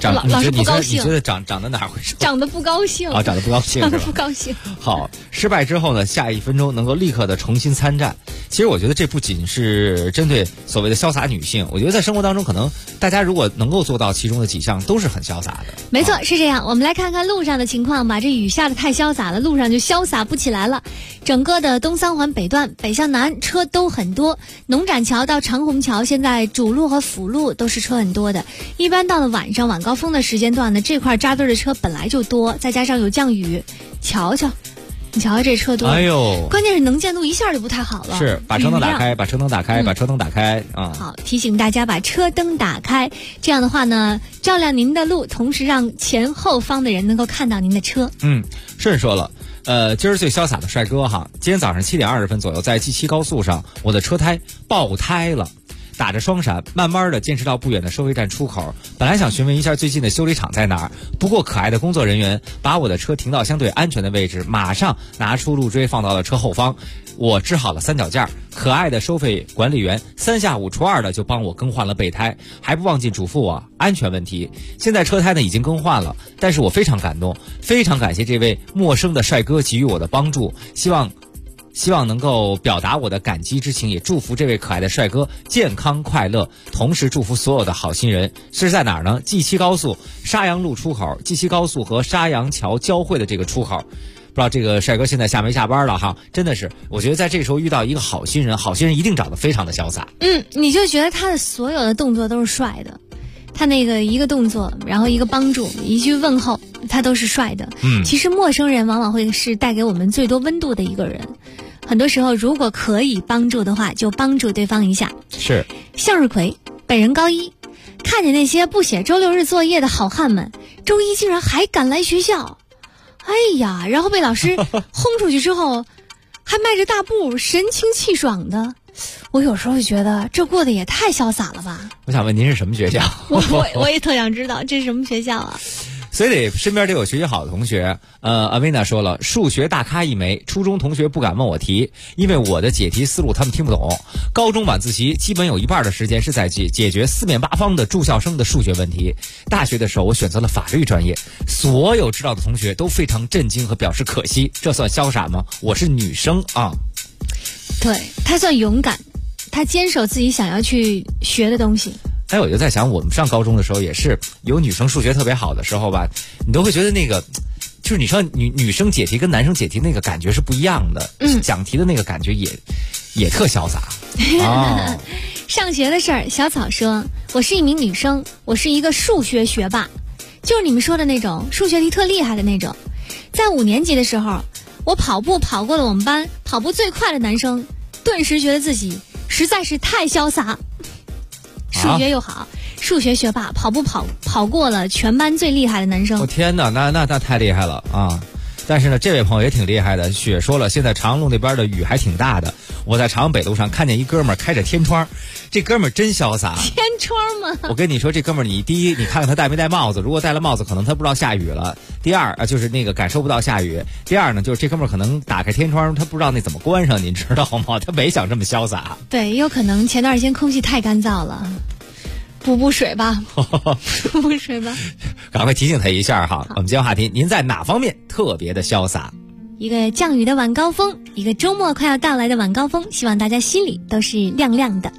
老是不高兴。 你觉得长得哪会瘦？ 长得不高兴啊，长得不高兴， 长得不高兴。 好，失败之后呢，下1分钟能够立刻的重新参战。其实我觉得这不仅是针对所谓的潇洒女性，我觉得在生活当中，可能大家如果能够做到其中的几项，都是很潇洒的。 没错，是这样。我们来看看路上的情况吧。这雨下的太潇洒了，路上就潇洒不起来了。整个的东三环北段北向南车都很多，农展桥到长虹桥现在主路和辅路都是车很多的。一般到了晚上晚高峰的时间段呢，这块扎堆的车本来就多，再加上有降雨，瞧瞧。你瞧瞧这车多， 哎呦！ 关键是能见度一下就不太好了。 是，把车灯打开，把车灯打开，把车灯打开啊！ 好，提醒大家把车灯打开，这样的话呢，照亮您的路，同时让前后方的人能够看到您的车。 顺说了。今儿最潇洒的帅哥哈！今天早上7点20分左右，在 G7 高速上，我的车胎爆胎了。打着双闪，慢慢的坚持到不远的收费站出口。本来想询问一下最近的修理厂在哪儿，不过可爱的工作人员把我的车停到相对安全的位置，马上拿出路锥放到了车后方。我支好了三脚架，可爱的收费管理员3下5除2的就帮我更换了备胎，还不忘记嘱咐我安全问题。现在车胎呢已经更换了，但是我非常感动，非常感谢这位陌生的帅哥给予我的帮助，希望能够表达我的感激之情，也祝福这位可爱的帅哥健康快乐，同时祝福所有的好心人。是在哪儿呢？ G7 高速沙阳路出口， G7 高速和沙阳桥交汇的这个出口。不知道这个帅哥现在下没下班了哈？真的是，我觉得在这时候遇到一个好心人，好心人一定长得非常的潇洒。 你就觉得他的所有的动作都是帅的，他那个一个动作，然后一个帮助，一句问候，他都是帅的。其实陌生人往往会是带给我们最多温度的一个人。很多时候，如果可以帮助的话，就帮助对方一下。 是。 向日葵，本人高一，看见那些不写周6日作业的好汉们，周一竟然还敢来学校，哎呀，然后被老师轰出去之后，还迈着大步，神清气爽的。我有时候就觉得这过得也太潇洒了吧。 我想问您是什么学校？ 我也特想知道这是什么学校啊。 所以身边得有学习好的同学。阿维娜说了，数学大咖一枚，初中同学不敢问我题，因为我的解题思路他们听不懂。高中晚自习基本有一半的时间是在解决四面八方的住校生的数学问题。大学的时候我选择了法律专业，所有知道的同学都非常震惊和表示可惜。这算潇洒吗？我是女生啊。 对，他算勇敢，他坚守自己想要去学的东西。 哎，我就在想，我们上高中的时候也是有女生数学特别好的时候吧，你都会觉得那个，就是你说女生解题跟男生解题那个感觉是不一样的，讲题的那个感觉也特潇洒。哦、 上学的事儿，小草说，我是一名女生，我是一个数学学霸，就是你们说的那种数学题特厉害的那种。在5年级的时候，我跑步跑过了我们班跑步最快的男生，顿时觉得自己实在是太潇洒。数学又好，数学学霸，跑步跑过了全班最厉害的男生。 我天哪，那太厉害了啊！但是呢，这位朋友也挺厉害的。雪说了，现在长路那边的雨还挺大的。我在长安北路上看见一哥们儿开着天窗，这哥们儿真潇洒。 天窗吗？ 我跟你说，这哥们儿，你第一，你看看他戴没戴帽子。如果戴了帽子，可能他不知道下雨了。第二就是那个感受不到下雨。第二呢，就是这哥们儿可能打开天窗，他不知道那怎么关上，你知道吗？他没想这么潇洒。 对，也有可能前段时间空气太干燥了。补水吧，补水吧。 赶快提醒他一下哈。我们今天话题，您在哪方面特别的潇洒？ 一个降雨的晚高峰，一个周末快要到来的晚高峰，希望大家心里都是亮亮的。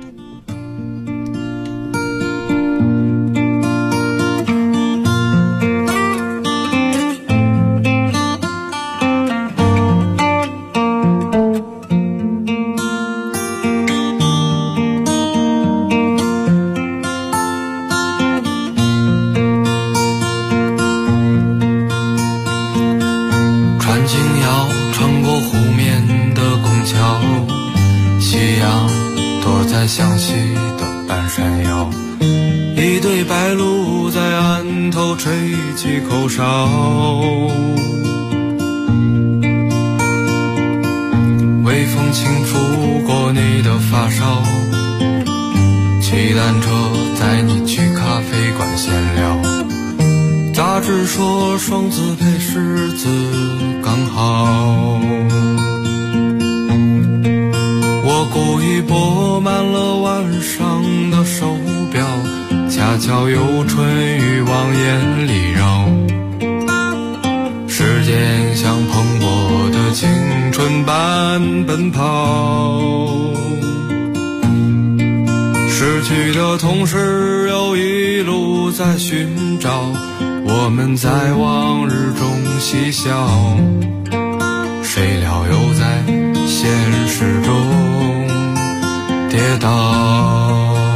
向西的半山腰，一对白鹭在岸头吹起口哨，微风轻拂过你的发梢，骑单车载你去咖啡馆闲聊，杂志说双子配狮子刚好，我故意拨慢了晚上的手表，恰恰巧有春雨往眼里绕。时间像蓬勃的青春般奔跑，失去的同时又一路在寻找，我们在往日中嬉笑，谁料又在现实中跌倒。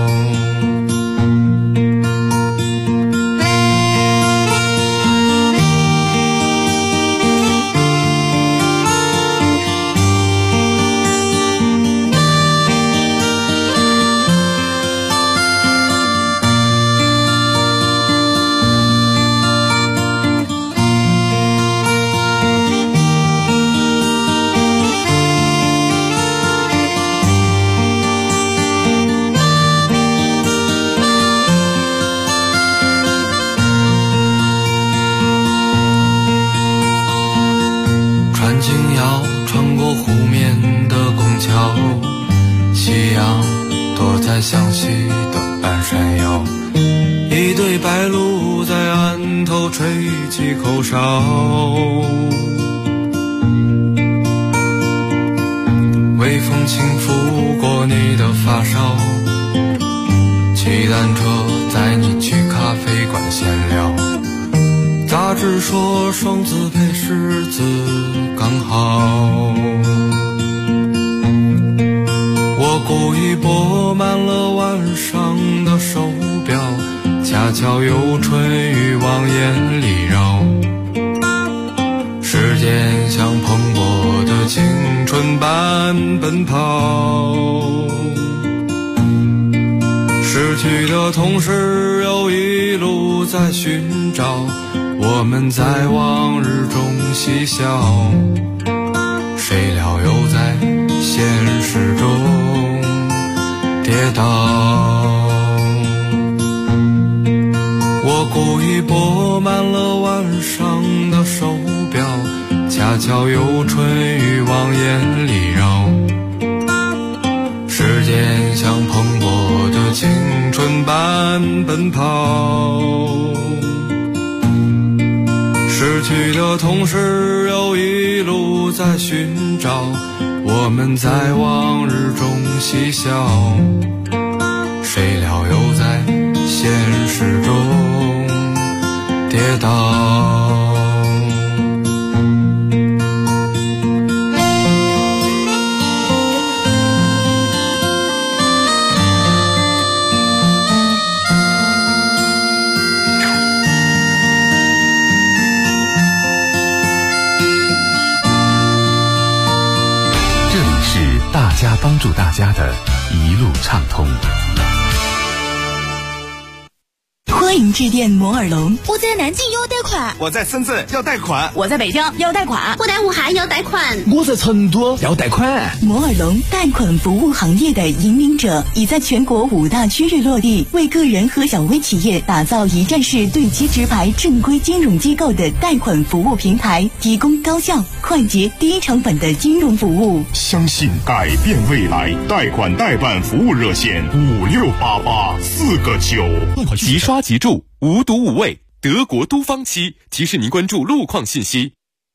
向西的半山腰，一对白鹭在岸头吹起口哨，微风轻拂过你的发梢，骑单车载你去咖啡馆闲聊，杂志说双字配诗字刚好，我故意拨慢了晚上的手表，恰巧有春雨往眼里绕。时间像蓬勃的青春般奔跑，失去的同时又一路在寻找，我们在往日中嬉笑，谁料又在现实中跌倒。我故意拨慢了晚上的手表，恰巧有春雨往眼里绕。时间像蓬勃的青春般奔跑，失去的同时又一路在寻找，我们在往日中嬉笑，谁料又在现实中跌倒。 大家帮助大家的一路畅通。 欢迎致电摩尔龙。 我在南京要贷款， 我在深圳要贷款， 我在北京要贷款， 我在武汉要贷款， 我在成都要贷款。 摩尔龙贷款服务行业的引领者，已在全国5大区域落地，为个人和小微企业打造一站式对接直排正规金融机构的贷款服务平台，提供高效、快捷、低成本的金融服务。 相信改变未来，贷款代办服务热线5688-4个9，即刷即住，无毒无畏。德国都方期提示您关注路况信息。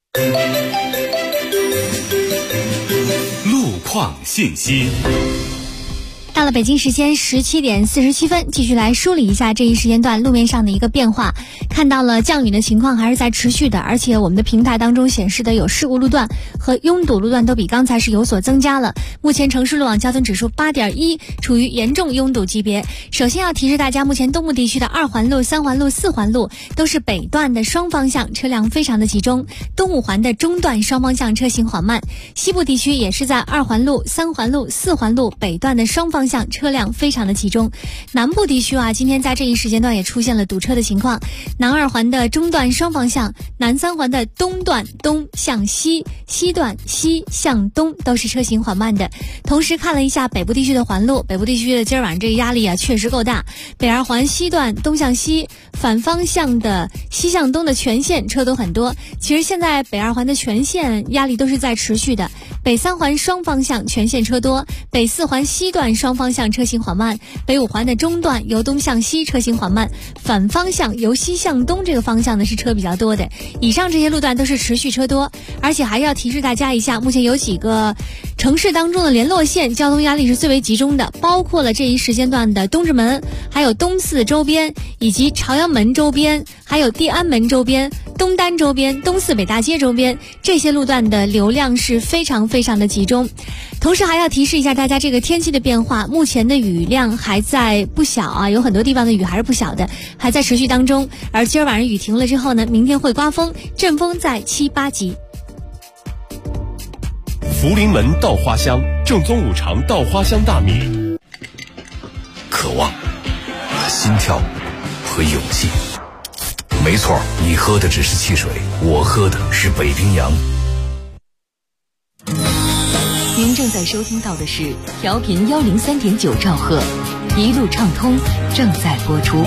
路况信息。 到了北京时间17点47分，继续来梳理一下这一时间段路面上的一个变化。看到了降雨的情况还是在持续的，而且我们的平台当中显示的有事故路段和拥堵路段都比刚才是有所增加了。目前城市路网交通指数8.1，处于严重拥堵级别。首先要提示大家，目前东部地区的2环路、3环路、4环路都是北段的双方向车辆非常的集中，东5环的中段双方向车行缓慢。西部地区也是在2环路、3环路、4环路北段的双方向车辆非常的集中。南部地区今天在这一时间段也出现了堵车的情况，南2环的中段双方向，南3环的东段东向西，西段西向东都是车行缓慢的。同时看了一下北部地区的环路，北部地区的今儿晚上这个压力确实够大。北2环西段东向西反方向的西向东的全线车都很多，其实现在北2环的全线压力都是在持续的。北3环双方向全线车多，北4环西段双双方向车行缓慢，北五环的中段由东向西车行缓慢，反方向由西向东这个方向呢是车比较多的。以上这些路段都是持续车多，而且还要提示大家一下，目前有几个城市当中的联络线交通压力是最为集中的，包括了这一时间段的东直门，还有东四周边，以及朝阳门周边，还有地安门周边、东单周边、东四北大街周边，这些路段的流量是非常非常的集中。同时还要提示一下大家，这个天气的变化，目前的雨量还在不小啊，有很多地方的雨还是不小的，还在持续当中。而今儿晚上雨停了之后呢，明天会刮风，阵风在7、8级。 福临门稻花香，正宗五常稻花香大米。 渴望、心跳和勇气。没错，你喝的只是汽水，我喝的是北冰洋。 您正在收听到的是调频103.9兆赫，一路畅通正在播出。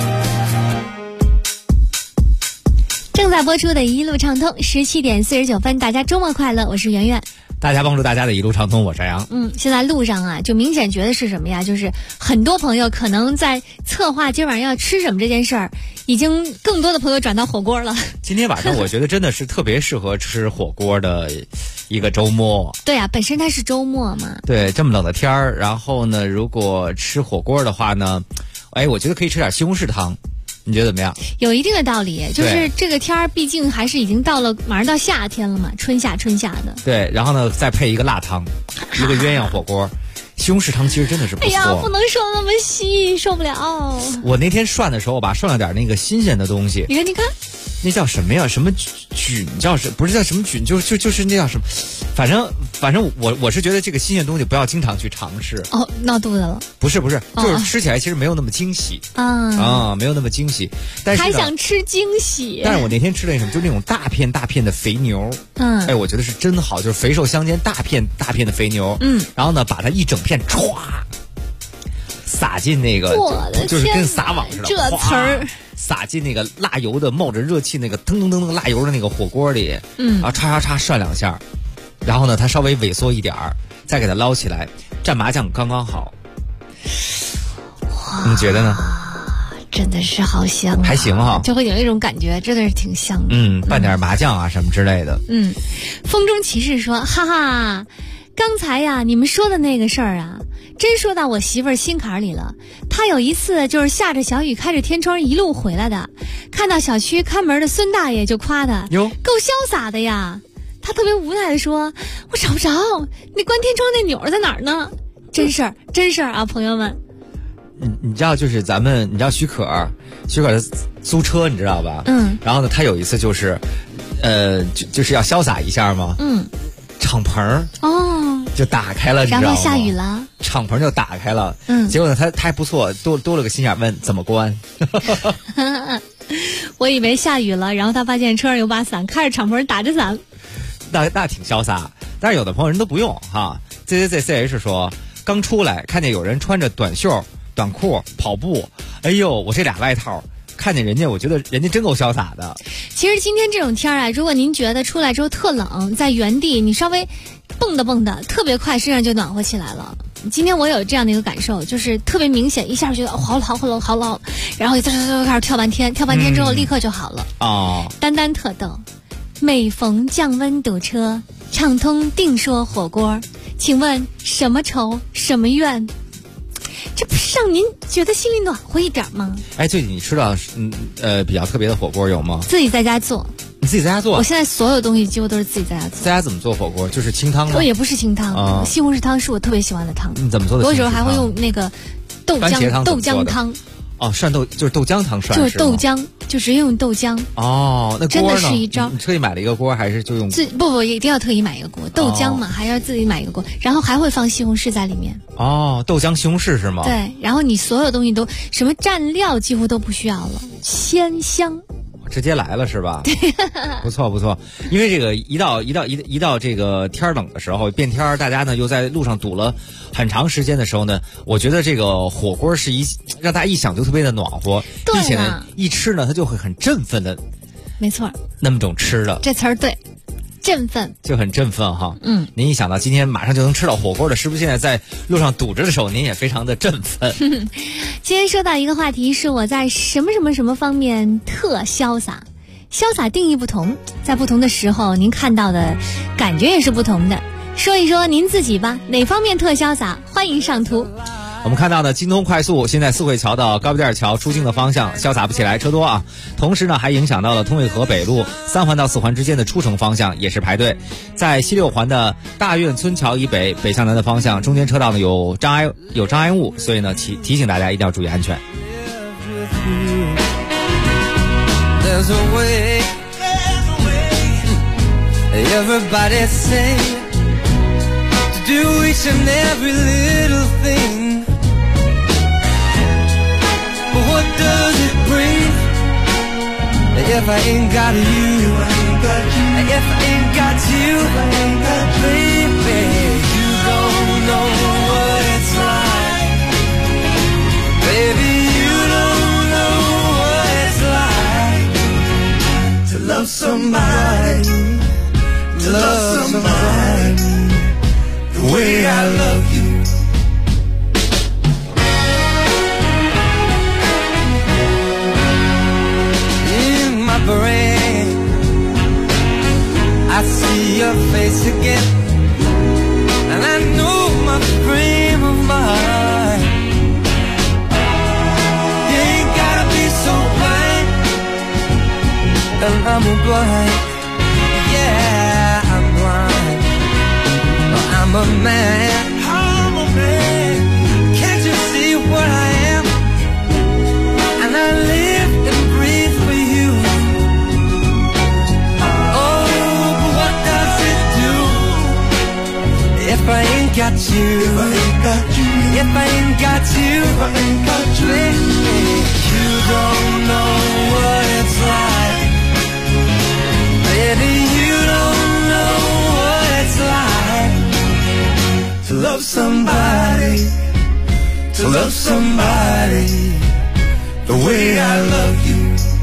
正在播出的一路畅通，17点49分，大家周末快乐，我是圆圆。 大家帮助大家的一路畅通，我是杨。 现在路上啊，就明显觉得是什么呀？就是很多朋友可能在策划今晚上要吃什么这件事儿，已经更多的朋友转到火锅了。 今天晚上我觉得真的是特别适合吃火锅的一个周末。 对啊，本身它是周末嘛。 对，这么冷的天儿，然后呢，如果吃火锅的话呢，我觉得可以吃点西红柿汤。你觉得怎么样？ 有一定的道理，就是这个天儿，毕竟还是已经到了马上到夏天了嘛，春夏的。 对，然后呢，再配一个辣汤，一个鸳鸯火锅。西红柿汤其实真的是不错。 哎呀，不能说那么细，受不了。 我那天涮的时候吧，涮了点那个新鲜的东西。 你看， 那叫什么呀？什么菌？不是叫什么菌？就是那叫什么？反正我是觉得这个新鲜东西不要经常去尝试。 哦，闹肚子了？ 不是，就是吃起来其实没有那么惊喜没有那么惊喜。但是还想吃惊喜。 但是我那天吃了什么？就是那种大片大片的肥牛。我觉得是真好，就是肥瘦相间，大片大片的肥牛。然后呢，把它一整片歘撒进那个，就是跟撒网似的。 这词儿。 撒进那个辣油的冒着热气那个腾腾腾腾辣油的那个火锅里，然后叉涮2下，然后呢它稍微萎缩一点儿，再给它捞起来，蘸麻酱刚刚好。你觉得呢？ 真的是好香啊， 还行哈， 就会有一种感觉，真的是挺香的。 拌点麻酱啊什么之类的。 风中骑士说，哈哈，刚才呀你们说的那个事儿啊，真说到我媳妇儿心坎里了。她有一次就是下着小雨，开着天窗一路回来的，看到小区看门的孙大爷就夸他哟，够潇洒的呀。她特别无奈的说，我找不着，那关天窗那钮在哪儿呢？真事儿啊，朋友们。 你知道就是你知道许可的租车你知道吧？然后呢他有一次就是就是要潇洒一下嘛。敞篷就打开了，你知道吗？ 然后下雨了， 敞篷就打开了。结果呢他还不错，多了个心眼，问怎么关。 我以为下雨了，然后他发现车上有把伞，开着敞篷打着伞， 那挺潇洒。但是有的朋友人都不用哈。ZZCH 说刚出来看见有人穿着短袖短裤跑步，哎呦，我这俩外套看见人家，我觉得人家真够潇洒的。 其实今天这种天啊，如果您觉得出来之后特冷，在原地你稍微蹦跶特别快，身上就暖和起来了。今天我有这样的一个感受，就是特别明显，一下觉得好冷，然后就开始跳半天之后立刻就好了。丹丹特逗，每逢降温堵车，畅通定说火锅，请问什么愁什么怨？这不是让您觉得心里暖和一点吗？ 最近你吃到比较特别的火锅有吗？ 自己在家做。 你自己在家做？ 我现在所有东西几乎都是自己在家做。 在家怎么做火锅？就是清汤吗？ 也不是清汤，西红柿汤是我特别喜欢的汤。 你怎么做的？ 有时候还会用那个豆浆汤。 涮豆就是豆浆汤涮， 就是豆浆，就直接用豆浆。 那锅呢？ 真的是一招。 你特意买了一个锅，还是就用？ 不，一定要特意买一个锅。豆浆嘛，还要自己买一个锅，然后还会放西红柿在里面。 豆浆西红柿是吗？ 对，然后你所有东西都什么蘸料几乎都不需要了，鲜香。 直接来了是吧？不错，因为这个一到这个天冷的时候，变天，大家呢又在路上堵了很长时间的时候呢，我觉得这个火锅是让大家一想就特别的暖和，并且呢一吃呢它就会很振奋的， 没错， 那么种吃的这词儿对。 振奋， 就很振奋哈。 您一想到今天马上就能吃到火锅了，是不是现在在路上堵着的时候，您也非常的振奋？ 今天说到一个话题，是我在什么方面特潇洒。潇洒定义不同，在不同的时候，您看到的感觉也是不同的。说一说您自己吧，哪方面特潇洒？欢迎上图。 我们看到的京通快速现在四惠桥到高碑店桥出境的方向潇洒不起来，车多啊。同时呢，还影响到了通惠河北路3环到4环之间的出城方向也是排队。在西6环的大院村桥以北北向南的方向，中间车道呢有障碍物，所以呢提醒大家一定要注意安全。 There's a way everybody say to do each and every little thing, but what does it bring if I ain't got you? If I ain't got you, baby, you don't know what it's like. Baby, you don't know what it's like to love somebody, to love somebody the way I love you. In my brain, I see your face again, and I know my frame of mind. You ain't gotta be so blind, and I'm blind. Yeah, I'm blind. I'm a man. I'm a man. Can't you see what I am? And I live and breathe for you. Oh, but what does it do if I ain't got you? If I ain't got you, if I ain't got you, baby, you don't know what it's like. Baby, you don't know what it's like to love somebody, to love somebody the way I love you.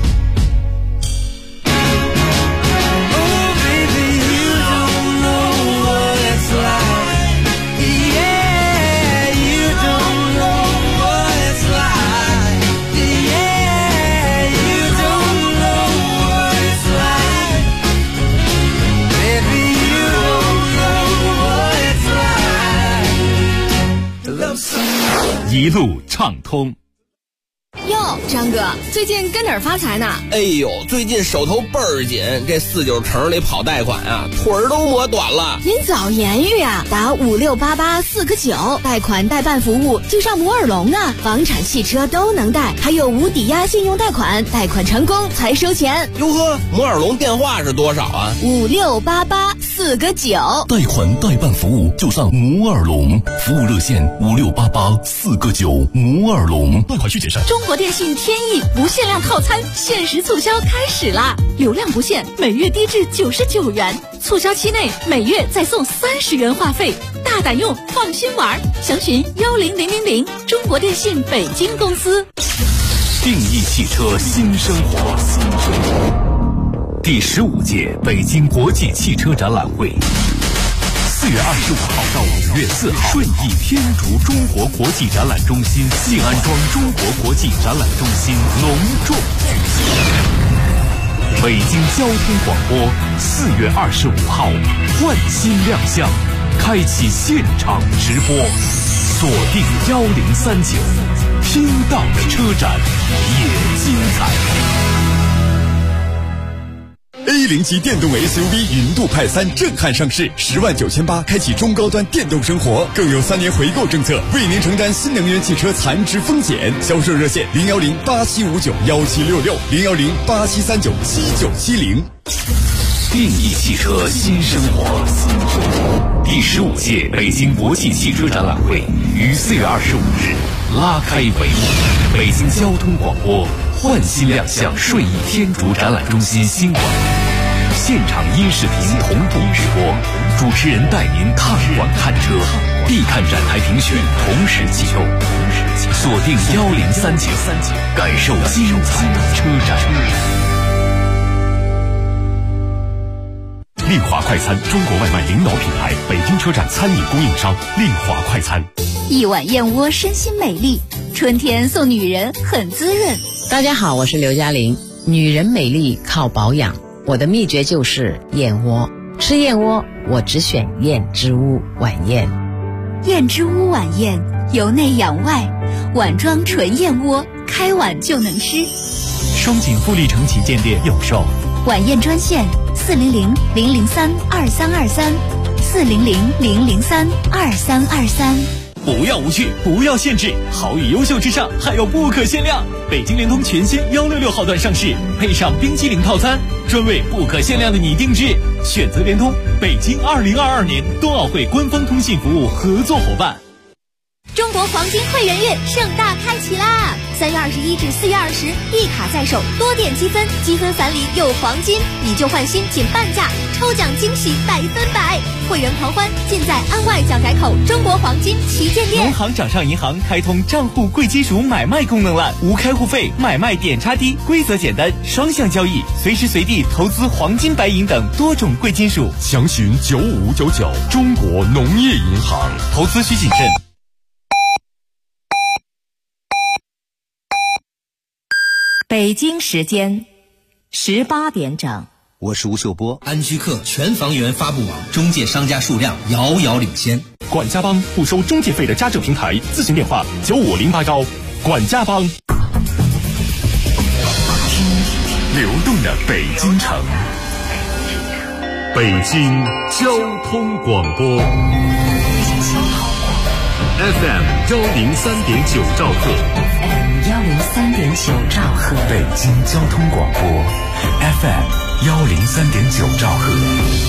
Oh, baby, you don't know what it's like. Yeah, you don't know what it's like. Yeah, you don't know what it's like. Baby, you don't know what it's like to love somebody. 一路畅通。 哟，张哥，最近跟哪儿发财呢？ 哎呦，最近手头倍儿紧，这49城里跑贷款啊，腿儿都磨短了。 您早言语啊，打5688 4个9，贷款代办服务就上摩尔龙啊，房产汽车都能贷，还有无抵押信用贷款，贷款成功才收钱。 哟呵，摩尔龙电话是多少啊 ？5688 4个9， 贷款代办服务就上摩尔龙，服务热线5688 4个9，摩尔龙。贷款需谨慎。 中国电信天翼不限量套餐限时促销开始啦！流量不限，每月低至99元，促销期内每月再送30元话费，大胆用，放心玩。详询10000，中国电信北京公司。 定义汽车新生活，第15届北京国际汽车展览会，4月25号到5月4号，顺义天竺中国国际展览中心静安庄中国国际展览中心隆重举行。北京交通广播4月25号换新亮相，开启现场直播，锁定1039，听到的车展也精彩。 A0级电动 SUV 云度派3震撼上市，10.980万开启中高端电动生活，更有3年回购政策，为您承担新能源汽车残值风险。销售热线01087591766，01087397970。 定义汽车新生活，第15届北京国际汽车展览会于4月25日拉开帷幕。北京交通广播换新亮相顺义天竺展览中心新馆，现场音视频同步直播，主持人带您探馆看车，必看展台评选同时启动，锁定1039，感受精彩的车展。 令华快餐，中国外卖领导品牌，北京车站餐饮供应商，令华快餐。 一碗燕窝，身心美丽，春天送女人很滋润。 大家好，我是刘嘉玲。女人美丽靠保养，我的秘诀就是燕窝。吃燕窝，我只选燕之屋晚宴。 燕之屋晚宴，由内养外，碗装纯燕窝，开碗就能吃。 双井富力城旗舰店有售。 晚宴专线400-003-2323，400-003-2323。 不要无趣，不要限制，好与优秀之上还有不可限量。北京联通全新166号段上市，配上冰激凌套餐，专为不可限量的你定制。选择联通，北京2022年冬奥会官方通信服务合作伙伴。 中国黄金会员月盛大开启啦！3月21至4月20，一卡在手，多点积分，积分返礼有黄金，以旧换新仅半价，抽奖惊喜100%，会员狂欢尽在安外小改口中国黄金旗舰店。 农行掌上银行开通账户贵金属买卖功能了，无开户费，买卖点差低，规则简单，双向交易，随时随地投资黄金、白银等多种贵金属。 详询95599，中国农业银行。 投资需谨慎。 北京时间18点整， 我是吴秀波。 安居客全房源发布网，中介商家数量遥遥领先。 管家帮不收中介费的家政平台，咨询电话95081。管家帮。流动的北京城，北京交通广播 FM103.9兆赫。 103.9兆赫， 北京交通广播 FM103.9兆赫。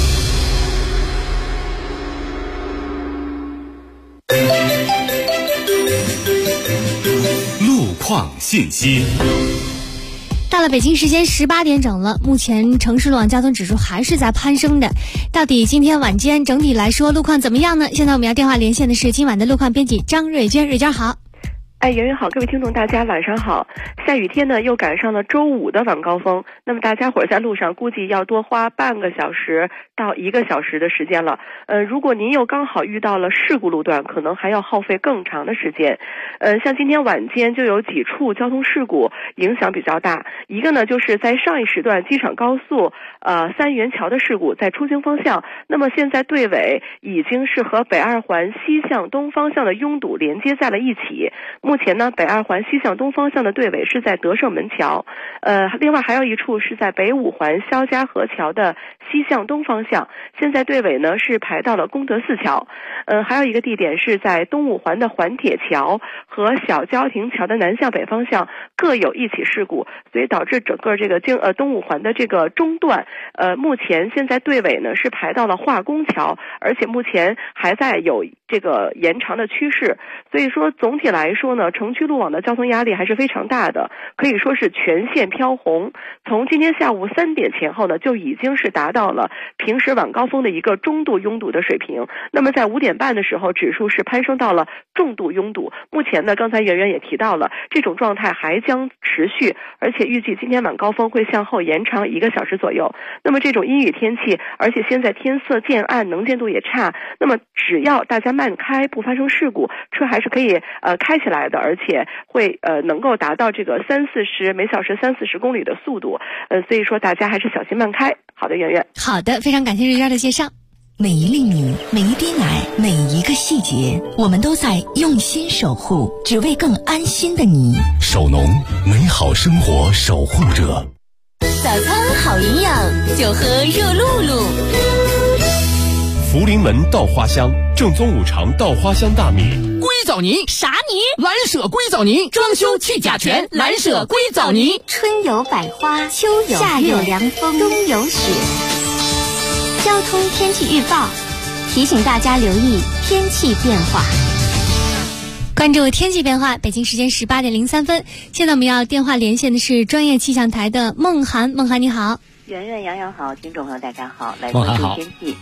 路况信息。 到了北京时间18点整了，目前城市路网交通指数还是在攀升的。到底今天晚间整体来说路况怎么样呢？现在我们要电话连线的是今晚的路况编辑张瑞娟，瑞娟好。 圆圆好，各位听众大家晚上好。下雨天呢又赶上了周五的晚高峰，那么大家伙在路上估计要多花半个小时到1个小时的时间了。如果您又刚好遇到了事故路段，可能还要耗费更长的时间。像今天晚间就有几处交通事故影响比较大，一个呢就是在上一时段机场高速三元桥的事故，在出京方向，那么现在队尾已经是和北二环西向东方向的拥堵连接在了一起。目前呢，北二环西向东方向的队尾是在德胜门桥，另外还有一处是在北五环肖家河桥的西向东方向，现在队尾呢是排到了功德寺桥。还有一个地点是在东五环的环铁桥和小郊亭桥的南向北方向各有一起事故，所以导致整个这个东五环的这个中段，目前现在队尾呢是排到了化工桥，而且目前还在有这个延长的趋势。所以说总体来说呢，城区路网的交通压力还是非常大的，可以说是全线飘红。从今天下午3点前后呢，就已经是达到了平时晚高峰的一个中度拥堵的水平。那么在5点半的时候，指数是攀升到了重度拥堵。目前呢，刚才圆圆也提到了，这种状态还将持续，而且预计今天晚高峰会向后延长1个小时左右。那么这种阴雨天气，而且现在天色渐暗，能见度也差，那么只要大家慢开，不发生事故，车还是可以开起来的，而且会能够达到这个每小时30-40公里的速度。所以说大家还是小心慢开。好的，圆圆。 好的，非常感谢瑞娟的介绍。 每一粒米，每一滴奶，每一个细节，我们都在用心守护，只为更安心的你。 守农，美好生活守护者。 早餐好营养，就喝热露露。 福临门稻花香，正宗五常稻花香大米。 硅藻泥啥泥？ 蓝舍硅藻泥，装修去甲醛，蓝舍硅藻泥。 春有百花，秋有夏有凉风，冬有雪。交通天气预报提醒大家留意天气变化。 关注天气变化，北京时间18点03分。现在我们要电话连线的是专业气象台的孟涵，孟涵你好。 圆圆、杨洋好，听众朋友大家好，来关注天气。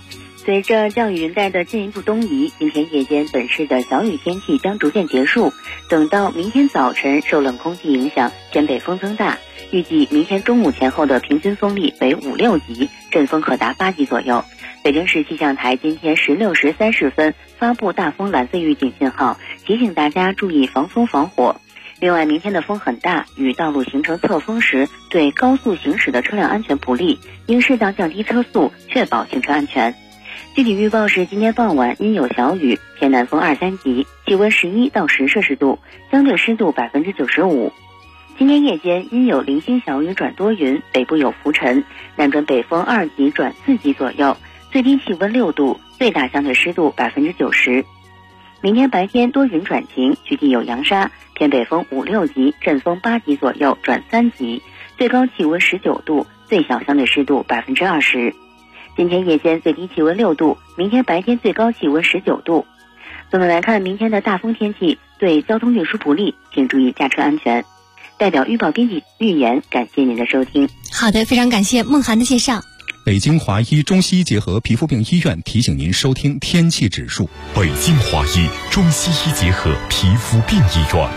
随着降雨云带的进一步东移，今天夜间本市的小雨天气将逐渐结束。等到明天早晨，受冷空气影响，偏北风增大，预计明天中午前后的平均风力为5、6级，阵风可达8级左右。北京市气象台今天16时30分发布大风蓝色预警信号，提醒大家注意防风防火。另外，明天的风很大，与道路形成侧风时，对高速行驶的车辆安全不利，应适当降低车速，确保行车安全。具体预报是今天傍晚阴有小雨，偏南风2、3级，气温11到10摄氏度，相对湿度95%。今天夜间阴有零星小雨转多云，北部有浮尘，南转北风2级转4级左右，最低气温6度，最大相对湿度90%。明天白天多云转晴，局地有扬沙，偏北风5、6级，阵风8级左右转3级，最高气温19度，最小相对湿度20%。今天夜间最低气温6度，明天白天最高气温19度。总的来看，明天的大风天气对交通运输不利，请注意驾车安全。代表预报编辑预言，感谢您的收听。 好的，非常感谢梦涵的介绍。 北京华医中西医结合皮肤病医院提醒您收听天气指数。 北京华医中西医结合皮肤病医院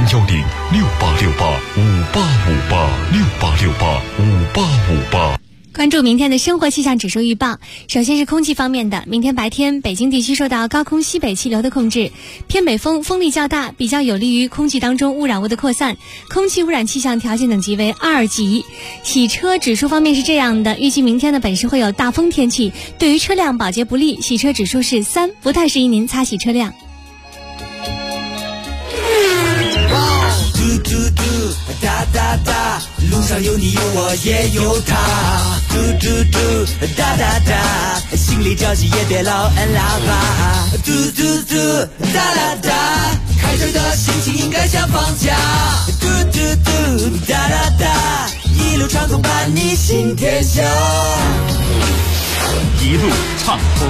，0106868585858，68685858。 关注明天的生活气象指数预报。首先是空气方面的，明天白天北京地区受到高空西北气流的控制，偏北风风力较大，比较有利于空气当中污染物的扩散，空气污染气象条件等级为2级。洗车指数方面是这样的，预计明天的本市会有大风天气，对于车辆保洁不利，洗车指数是3，不太适宜您擦洗车辆。 哒哒哒，路上有你有我也有他，嘟嘟嘟，哒哒哒，心里着急也别老按喇叭，嘟嘟嘟，哒哒哒，开车的心情应该像放假，嘟嘟嘟，哒哒哒，一路畅通伴你行天下， 一路畅通。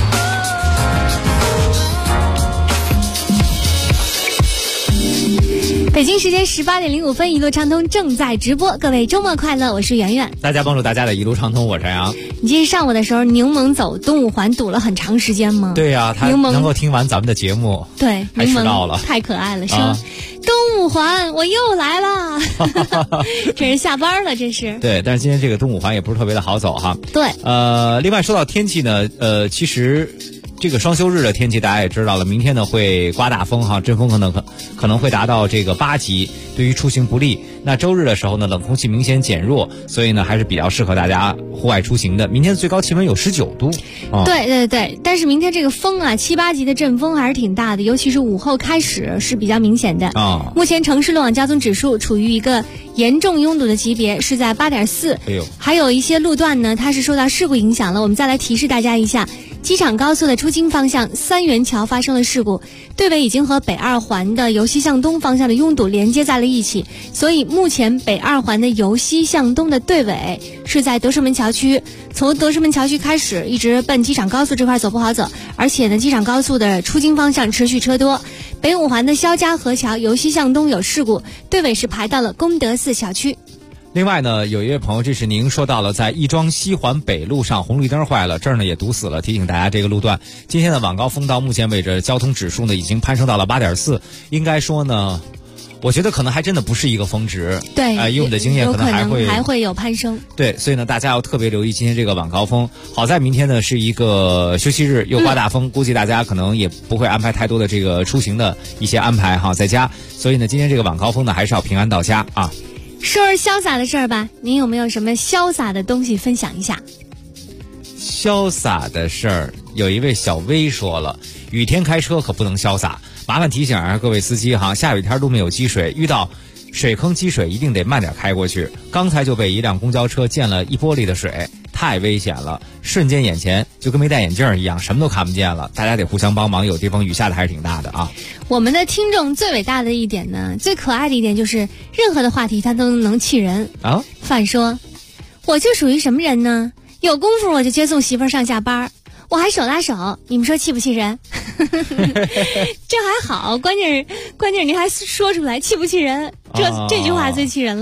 北京时间18点05分，一路畅通正在直播，各位周末快乐，我是圆圆。 大家帮助大家的一路畅通，我是杨。 你今天上午的时候，柠檬走东五环堵了很长时间吗？ 对呀、他能够听完咱们的节目， 对， 还迟到了， 太可爱了，说、东五环我又来了，这是下班了，这是。 对，但是今天这个东五环也不是特别的好走哈。 对， 另外说到天气呢，其实。这个双休日的天气大家也知道了，明天呢会刮大风哈，阵风可能会达到这个8级，对于出行不利。那周日的时候呢，冷空气明显减弱，所以呢还是比较适合大家户外出行的。明天最高气温有19度。 对对对，但是明天这个风啊，7、8级的阵风还是挺大的，尤其是午后开始是比较明显的。目前城市路网交通指数处于一个严重拥堵的级别，是在8.4。还有一些路段呢，它是受到事故影响了。我们再来提示大家一下。机场高速的出京方向三元桥发生了事故，队尾已经和北2环的由西向东方向的拥堵连接在了一起，所以目前北2环的由西向东的队尾是在德胜门桥区，从德胜门桥区开始一直奔机场高速这块走不好走，而且呢机场高速的出京方向持续车多。北5环的肖家河桥由西向东有事故，队尾是排到了功德寺小区。 另外呢，有一位朋友，这是您说到了，在亦庄西环北路上红绿灯坏了，这儿呢也堵死了，提醒大家这个路段今天的晚高峰到目前为止交通指数呢已经攀升到了8.4，应该说呢我觉得可能还真的不是一个峰值， 对， 以我们的经验可能还会有攀升， 对，所以呢大家要特别留意今天这个晚高峰。好在明天呢是一个休息日，又刮大风，估计大家可能也不会安排太多的这个出行的一些安排哈，在家，所以呢今天这个晚高峰呢还是要平安到家啊。 说说潇洒的事儿吧，您有没有什么潇洒的东西分享一下？ 潇洒的事儿，有一位小薇说了，雨天开车可不能潇洒，麻烦提醒一下各位司机哈，下雨天路面有积水，遇到水坑积水一定得慢点开过去。刚才就被一辆公交车溅了一玻璃的水，太危险了，瞬间眼前就跟没戴眼镜一样，什么都看不见了，大家得互相帮忙，有地方雨下的还是挺大的啊。 我们的听众最伟大的一点呢，最可爱的一点就是任何的话题他都能气人啊。范说，我就属于什么人呢？有功夫我就接送媳妇儿上下班，我还手拉手，你们说气不气人？这还好，关键是你还说出来，气不气人？这句话最气人了。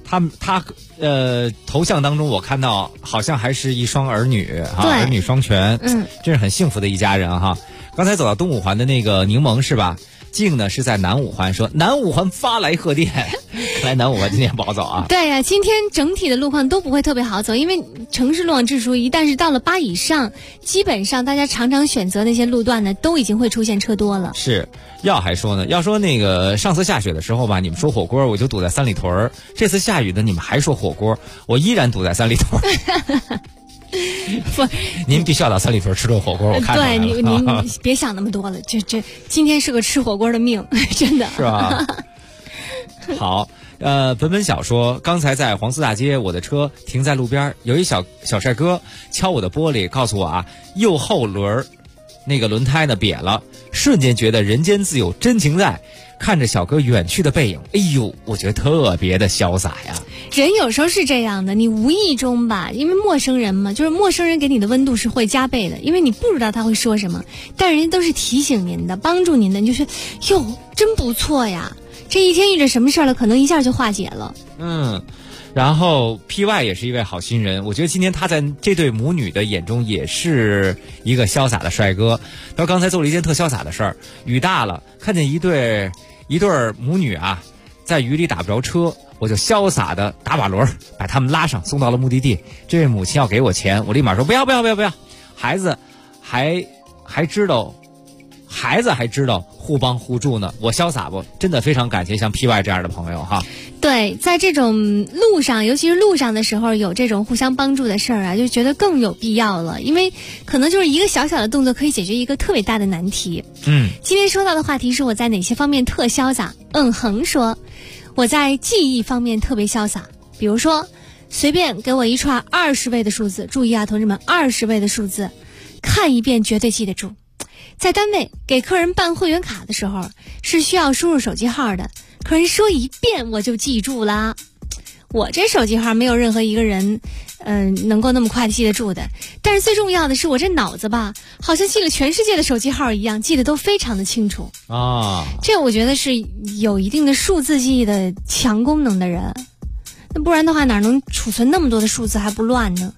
他头像当中我看到好像还是一双儿女哈，儿女双全，真是很幸福的一家人哈。刚才走到东五环的那个柠檬是吧？静呢是在南五环，说南五环发来贺电，看来南五环今天不好走啊。 对呀，今天整体的路况都不会特别好走，因为城市路网指数一旦是到了8以上，基本上大家常常选择那些路段呢，都已经会出现车多了。 是，还说呢，要说那个上次下雪的时候吧，你们说火锅，我就堵在三里屯，这次下雨呢，你们还说火锅，我依然堵在三里屯。 不， 您必须要到三里屯吃顿火锅，我看出来了。 对，您别想那么多了，这今天是个吃火锅的命，真的是吧？好，本小说，刚才在黄四大街，我的车停在路边，有一小帅哥敲我的玻璃，告诉我啊，右后轮那个轮胎呢瘪了，瞬间觉得人间自有真情在。看着小哥远去的背影，哎呦，我觉得特别的潇洒呀。 人有时候是这样的，你无意中吧，因为陌生人嘛，就是陌生人给你的温度是会加倍的，因为你不知道他会说什么，但人家都是提醒您的，帮助您的，你就说哟，真不错呀。这一天遇着什么事儿了，可能一下就化解了。 然后 PY 也是一位好心人，我觉得今天他在这对母女的眼中也是一个潇洒的帅哥。他刚才做了一件特潇洒的事儿，雨大了，看见一对母女啊，在雨里打不着车，我就潇洒的打把轮把他们拉上，送到了目的地。这位母亲要给我钱，我立马说不要，孩子还知道互帮互助呢，我潇洒不？真的非常感谢像 PY 这样的朋友哈。 对，在这种路上，尤其是路上的时候，有这种互相帮助的事儿啊，就觉得更有必要了，因为可能就是一个小小的动作可以解决一个特别大的难题。今天说到的话题是我在哪些方面特潇洒？恒说我在记忆方面特别潇洒，比如说随便给我一串20位的数字，注意啊，同志们，20位的数字，看一遍绝对记得住。在单位给客人办会员卡的时候，是需要输入手机号的，客人说一遍我就记住了。我这手机号没有任何一个人能够那么快的记得住的，但是最重要的是我这脑子吧，好像记了全世界的手机号一样，记得都非常的清楚啊。这我觉得是有一定的数字记忆的强功能的人，那不然的话哪能储存那么多的数字还不乱呢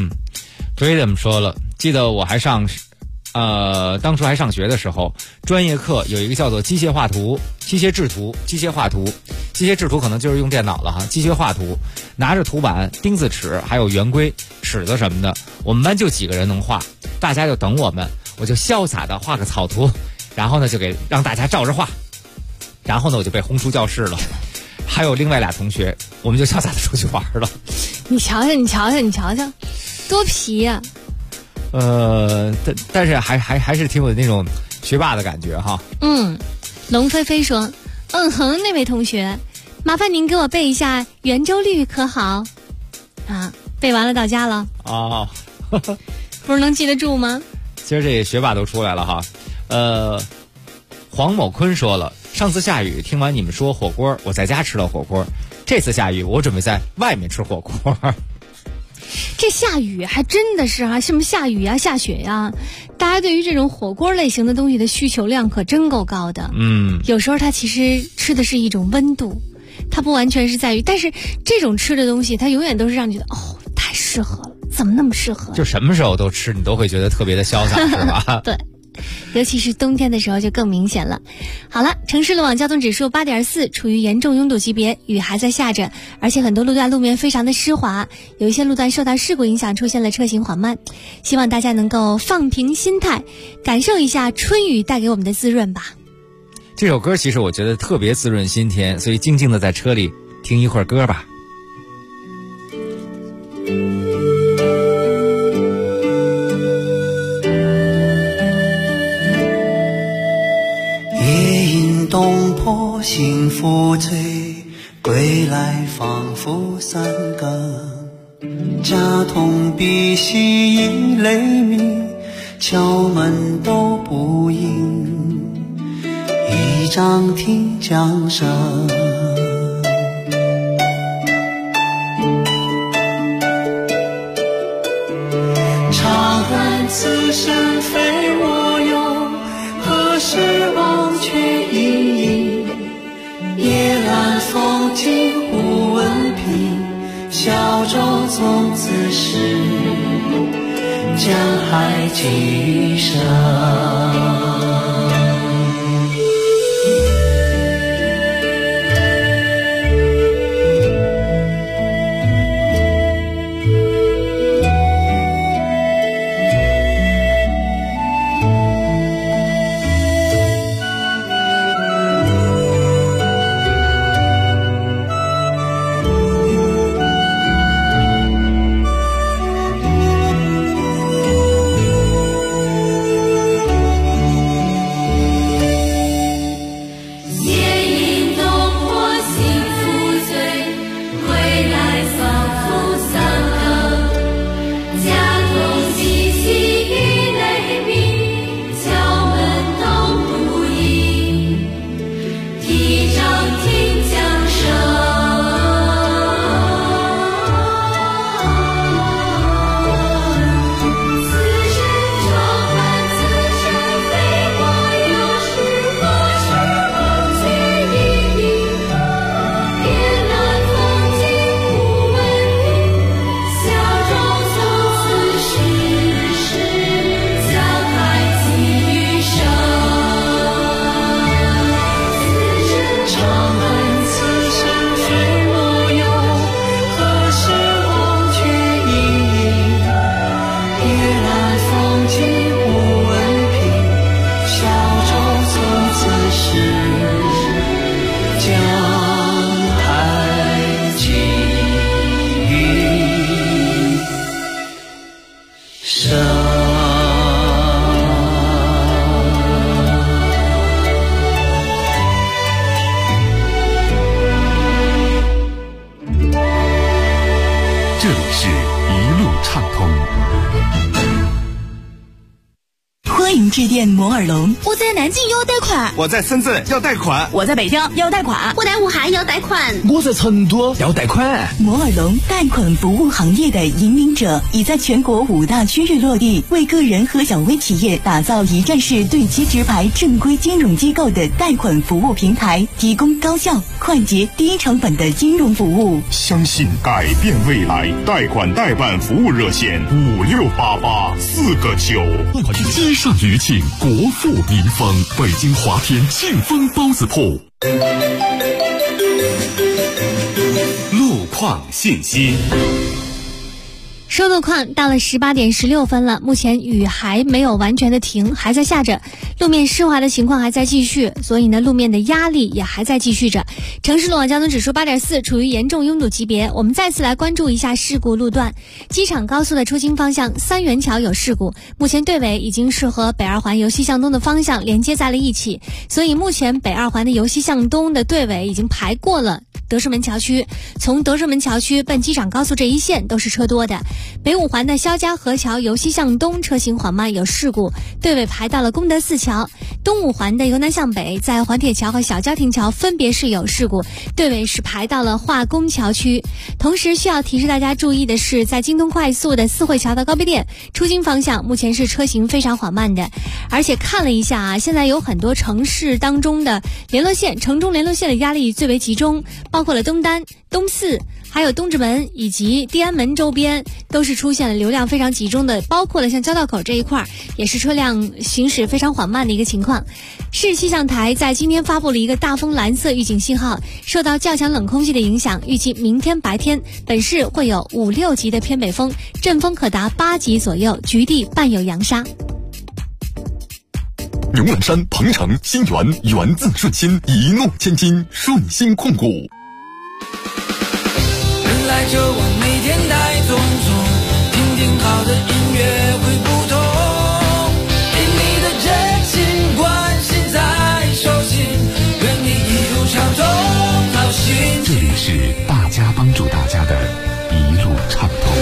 ？Freedom 说了，记得我还当初还上学的时候，专业课有一个叫做机械画图、机械制图、机械画图。机械制图可能就是用电脑了哈，机械画图，拿着图板、钉子尺还有圆规、尺子什么的，我们班就几个人能画，大家就等我们，我就潇洒的画个草图，然后呢就让大家照着画，然后呢我就被轰出教室了。还有另外俩同学，我们就潇洒的出去玩了。 你瞧瞧，多皮呀！ 但是还是挺有那种学霸的感觉哈。 龙飞飞说，那位同学，麻烦您给我背一下圆周率可好？啊，背完了到家了啊， 不是能记得住吗？ 今儿这学霸都出来了哈。黄某坤说了，上次下雨，听完你们说火锅，我在家吃了火锅。这次下雨，我准备在外面吃火锅。 这下雨还真的是什么下雨呀、下雪呀，大家对于这种火锅类型的东西的需求量可真够高的。有时候它其实吃的是一种温度，它不完全是在于，但是这种吃的东西，它永远都是让你觉得太适合了，怎么那么适合？ 就什么时候都吃，你都会觉得特别的潇洒，是吧？ 对。尤其是冬天的时候就更明显了。好了，城市路网交通指数8.4，处于严重拥堵级别，雨还在下着，而且很多路段路面非常的湿滑，有一些路段受到事故影响，出现了车行缓慢。希望大家能够放平心态，感受一下春雨带给我们的滋润吧。 这首歌其实我觉得特别滋润心田，所以静静的在车里听一会儿歌吧。 东坡幸福醉，归来仿佛三更。家童鼻息已雷鸣，敲门都不应，一张听江声。长恨此生非我有，何时忘却阴影？夜阑风静忽闻频， 从此时将海寄余生。 致电摩尔龙， 我在南京要贷款， 我在深圳要贷款， 我在北京要贷款， 我在武汉要贷款， 我在成都要贷款。 摩尔龙贷款服务行业的引领者，已在全国5大区域落地，为个人和小微企业打造一站式对接直排正规金融机构的贷款服务平台，提供高效、快捷、低成本的金融服务。 相信改变未来，贷款代办服务热线5688，4个9。贷款街上余庆，国富民丰，北京华天庆丰包子铺。路况信息。 说路况到了18点16分了，目前雨还没有完全的停，还在下着，路面湿滑的情况还在继续，所以呢路面的压力也还在继续着。城市路网交通指数8.4，处于严重拥堵级别。我们再次来关注一下事故路段，机场高速的出京方向三元桥有事故，目前队尾已经是和北二环由西向东的方向连接在了一起，所以目前北二环的由西向东的队尾已经排过了德胜门桥区，从德胜门桥区奔机场高速这一线都是车多的。北五环的肖家河桥由西向东车行缓慢有事故，队尾排到了功德寺桥。东五环的由南向北在环铁桥和小交亭桥分别是有事故，队尾是排到了化工桥区。同时需要提示大家注意的是，在京东快速的四惠桥到高碑店出京方向目前是车行非常缓慢的，而且看了一下啊，现在有很多城市当中的联络线，城中联络线的压力最为集中，包括了东单、东四还有东直门以及地安门周边都是出现了流量非常集中的，包括了像交道口这一块也是车辆行驶非常缓慢的一个情况。市气象台在今天发布了一个大风蓝色预警信号，受到较强冷空气的影响，预计明天白天本市会有5、6级的偏北风，阵风可达8级左右，局地伴有扬沙。 牛栏山、鹏城、新源，源自顺心，一诺千金，顺心控股。 人来就往，每天带匆匆，听听好的音乐会不同，听你的真心关心在手心，愿你一路畅通好心情。 这里是大家帮助大家的一路畅通。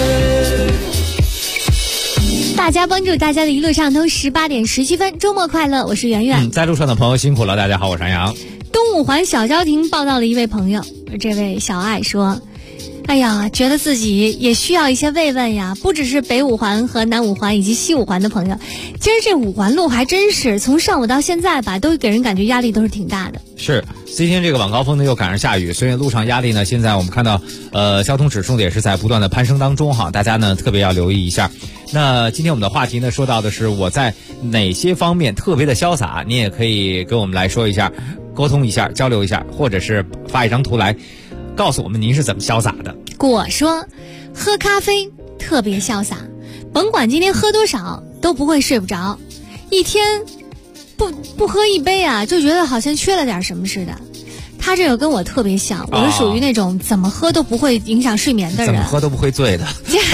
大家帮助大家的一路畅通，18点17分，周末快乐，我是圆圆。 在路上的朋友辛苦了，大家好，我是杨洋。 东五环小交亭报道了一位朋友，这位小爱说， 哎呀，觉得自己也需要一些慰问呀，不只是北五环和南五环以及西五环的朋友，其实这五环路还真是从上午到现在吧，都给人感觉压力都是挺大的。 是，今天这个晚高峰呢又赶上下雨，所以路上压力呢，现在我们看到交通指数也是在不断的攀升当中哈，大家呢特别要留意一下。那今天我们的话题呢说到的是我在哪些方面特别的潇洒，你也可以跟我们来说一下，沟通一下，交流一下，或者是发一张图来告诉我们您是怎么潇洒的。 我说喝咖啡特别潇洒，甭管今天喝多少都不会睡不着，一天不喝一杯啊，就觉得好像缺了点什么似的。他这个跟我特别像，我是属于那种怎么喝都不会影响睡眠的人， 怎么喝都不会醉的。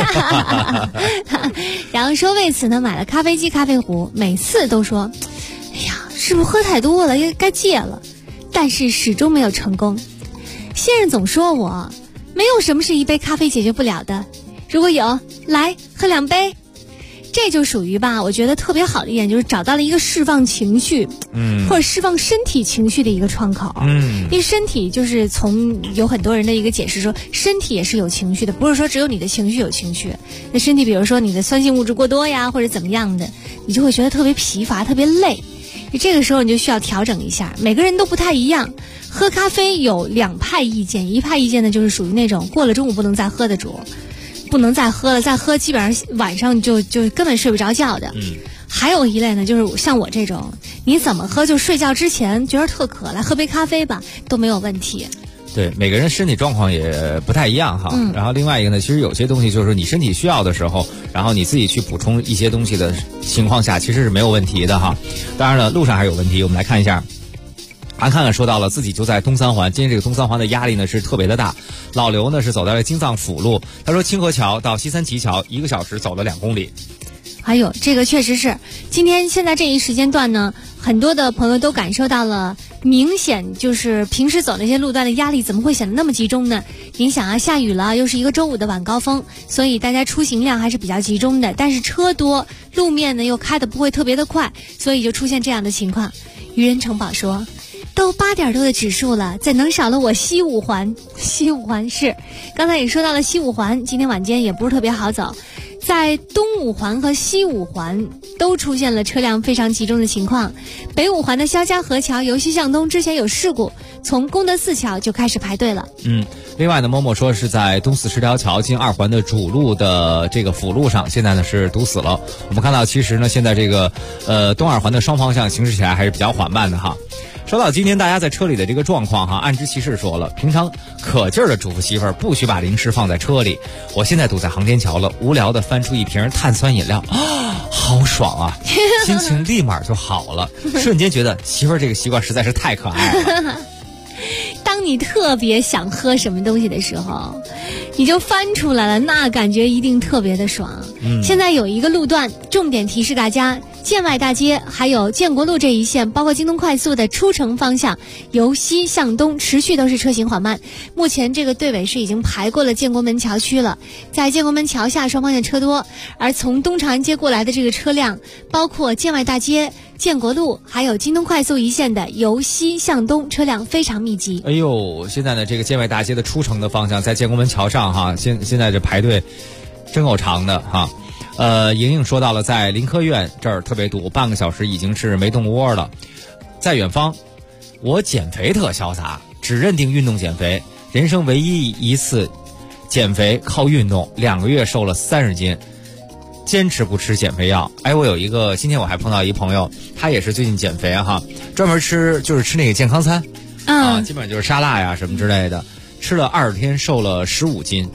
然后说为此呢，买了咖啡机、咖啡壶，每次都说，哎呀，是不是喝太多了，该戒了，但是始终没有成功。先生总说我没有什么是一杯咖啡解决不了的，如果有，来喝2杯。这就属于吧，我觉得特别好的一点就是找到了一个释放情绪，或者释放身体情绪的一个窗口。因为身体就是从有很多人的一个解释说，身体也是有情绪的，不是说只有你的情绪有情绪。那身体比如说你的酸性物质过多呀，或者怎么样的，你就会觉得特别疲乏、特别累。这个时候你就需要调整一下，每个人都不太一样。喝咖啡有2派意见，一派意见呢就是属于那种过了中午不能再喝的主。不能再喝了，再喝基本上晚上就根本睡不着觉的。还有一类呢，就是像我这种，你怎么喝就睡觉之前觉得特渴，来喝杯咖啡吧，都没有问题。 对，每个人身体状况也不太一样哈。然后另外一个呢，其实有些东西就是你身体需要的时候，然后你自己去补充一些东西的情况下，其实是没有问题的哈。当然了，路上还有问题，我们来看一下。韩看看说到了自己就在东三环，今天这个东三环的压力呢是特别的大。老刘呢是走到了京藏辅路，他说清河桥到西三旗桥1个小时走了2公里。 还有这个确实是，现在这一时间段呢，很多的朋友都感受到了明显就是平时走那些路段的压力怎么会显得那么集中呢？您想啊，下雨了，又是一个周五的晚高峰，所以大家出行量还是比较集中的，但是车多，路面呢又开得不会特别的快，所以就出现这样的情况。渔人城堡说都8点多的指数了，怎能少了我西五环？西五环是，刚才也说到了西五环，今天晚间也不是特别好走，在东五环和西五环都出现了车辆非常集中的情况。北五环的肖家河桥由西向东之前有事故，从功德寺桥就开始排队了。 另外呢，某某说是在东四十条桥进2环的主路的这个辅路上，现在呢是堵死了。我们看到其实呢，现在这个东2环的双方向行驶起来还是比较缓慢的哈。说到今天大家在车里的这个状况哈，暗之骑士说了，平常可劲儿的嘱咐媳妇儿不许把零食放在车里，我现在堵在航天桥了，无聊的翻出一瓶碳酸饮料，好爽啊，心情立马就好了，瞬间觉得媳妇儿这个习惯实在是太可爱了。 当你特别想喝什么东西的时候，你就翻出来了，那感觉一定特别的爽。现在有一个路段重点提示大家，建外大街还有建国路这一线，包括京东快速的出城方向，由西向东持续都是车行缓慢。目前这个队尾是已经排过了建国门桥区了，在建国门桥下双方向车多，而从东长安街过来的这个车辆，包括建外大街、建国路还有京东快速一线的由西向东车辆非常密集。 哎呦，现在呢这个建外大街的出城的方向在建国门桥上哈，现在这排队真够长的哈。莹莹说到了在林科院这儿特别堵，半个小时已经是没动窝了。在远方，我减肥特潇洒，只认定运动减肥，人生唯一一次减肥靠运动，2个月瘦了30斤，坚持不吃减肥药。我有一个，今天我还碰到一朋友，他也是最近减肥哈，专门吃那个健康餐，基本上就是沙拉呀什么之类的，吃了20天瘦了15斤。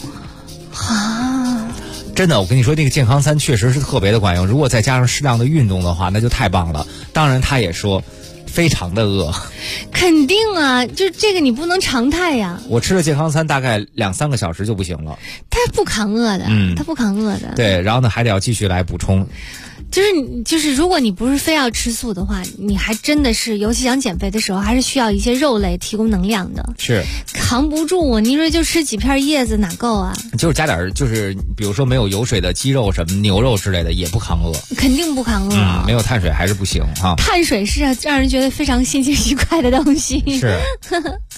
真的，我跟你说，那个健康餐确实是特别的管用，如果再加上适量的运动的话，那就太棒了。当然他也说非常的饿。 肯定啊，就这个你不能常态呀。 我吃了健康餐大概2-3个小时就不行了。 他不扛饿的，他不扛饿的。 对，然后呢还得要继续来补充。 就是如果你不是非要吃素的话，你还真的是，尤其想减肥的时候，还是需要一些肉类提供能量的。 是扛不住啊！你说就吃几片叶子哪够啊？ 就是加点，就是比如说没有油水的鸡肉什么牛肉之类的也不扛饿， 肯定不扛饿。 没有碳水还是不行哈。 碳水是让人觉得非常心情愉快的东西。 是。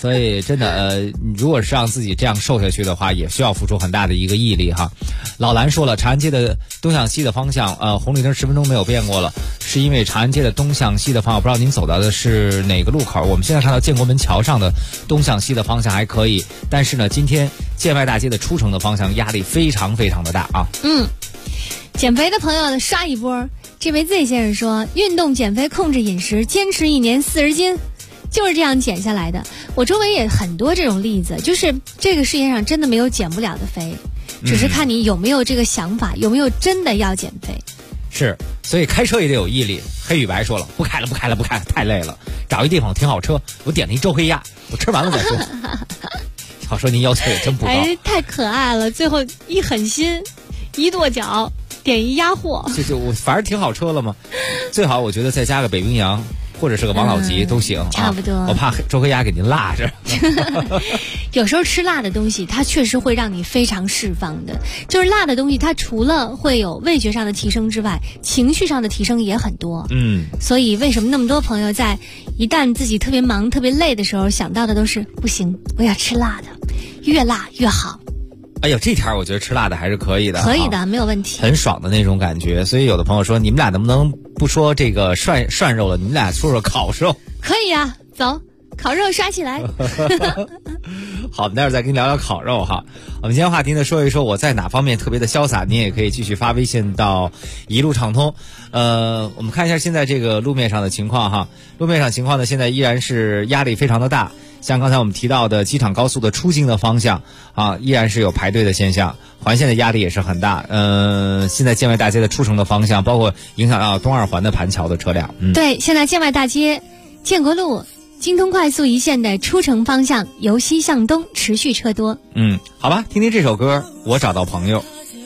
所以真的如果是让自己这样瘦下去的话，也需要付出很大的一个毅力哈。老蓝说了，长安街的东向西的方向，红绿灯10分钟没有变过了，是因为长安街的东向西的方向，不知道您走到的是哪个路口？我们现在看到建国门桥上的东向西的方向还可以，但是呢，今天建外大街的出城的方向压力非常非常的大啊。 减肥的朋友刷一波。这位 Z 先生说，运动减肥控制饮食，坚持1年40斤，就是这样减下来的。我周围也很多这种例子，就是这个世界上真的没有减不了的肥，只是看你有没有这个想法，有没有真的要减肥。 是，所以开车也得有毅力。黑与白说了，不开了，太累了，找一地方停好车，我点了一周黑鸭，我吃完了再说。好说您要求也真不高， 太可爱了，最后一狠心，一跺脚。点一鸭货， 就我反正停好车了嘛，最好我觉得再加个北冰洋或者是个王老吉都行， 差不多。 我怕周黑鸭给您辣着。 有时候吃辣的东西，它确实会让你非常释放的。就是辣的东西，它除了会有味觉上的提升之外，情绪上的提升也很多。所以为什么那么多朋友在一旦自己特别忙、特别累的时候，想到的都是不行，我要吃辣的，越辣越好。 哎呦，这天我觉得吃辣的还是可以的， 可以的，没有问题， 很爽的那种感觉。所以有的朋友说，你们俩能不能不说这个涮肉了，你们俩说说烤肉？ 可以啊，走，烤肉刷起来。 好，我们待会儿再跟你聊聊烤肉哈。我们今天话题呢，说一说我在哪方面特别的潇洒，您也可以继续发微信到一路畅通。我们看一下现在这个路面上的情况哈。路面上情况呢，现在依然是压力非常的大。像刚才我们提到的机场高速的出京的方向啊，依然是有排队的现象，环线的压力也是很大。现在建外大街的出城的方向，包括影响到东二环的盘桥的车辆。 对，现在建外大街、建国路、京通快速一线的出城方向由西向东持续车多。 好吧，听听这首歌，我找到朋友。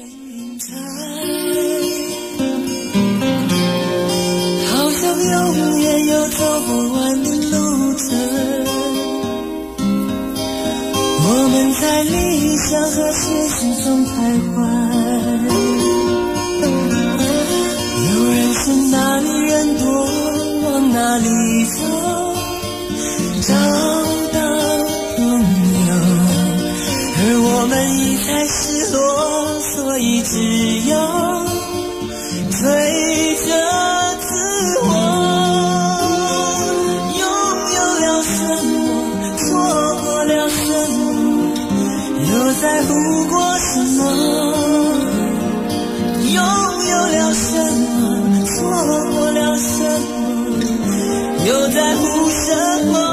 好像永远有走不完的路程。我们在理想和现实中徘徊，有人是哪里人多往哪里走，找到朋友，而我们一再失落，所以只有追着自我。拥有了什么，错过了什么，又在乎过什么？拥有了什么，错过了什么，又在乎什么？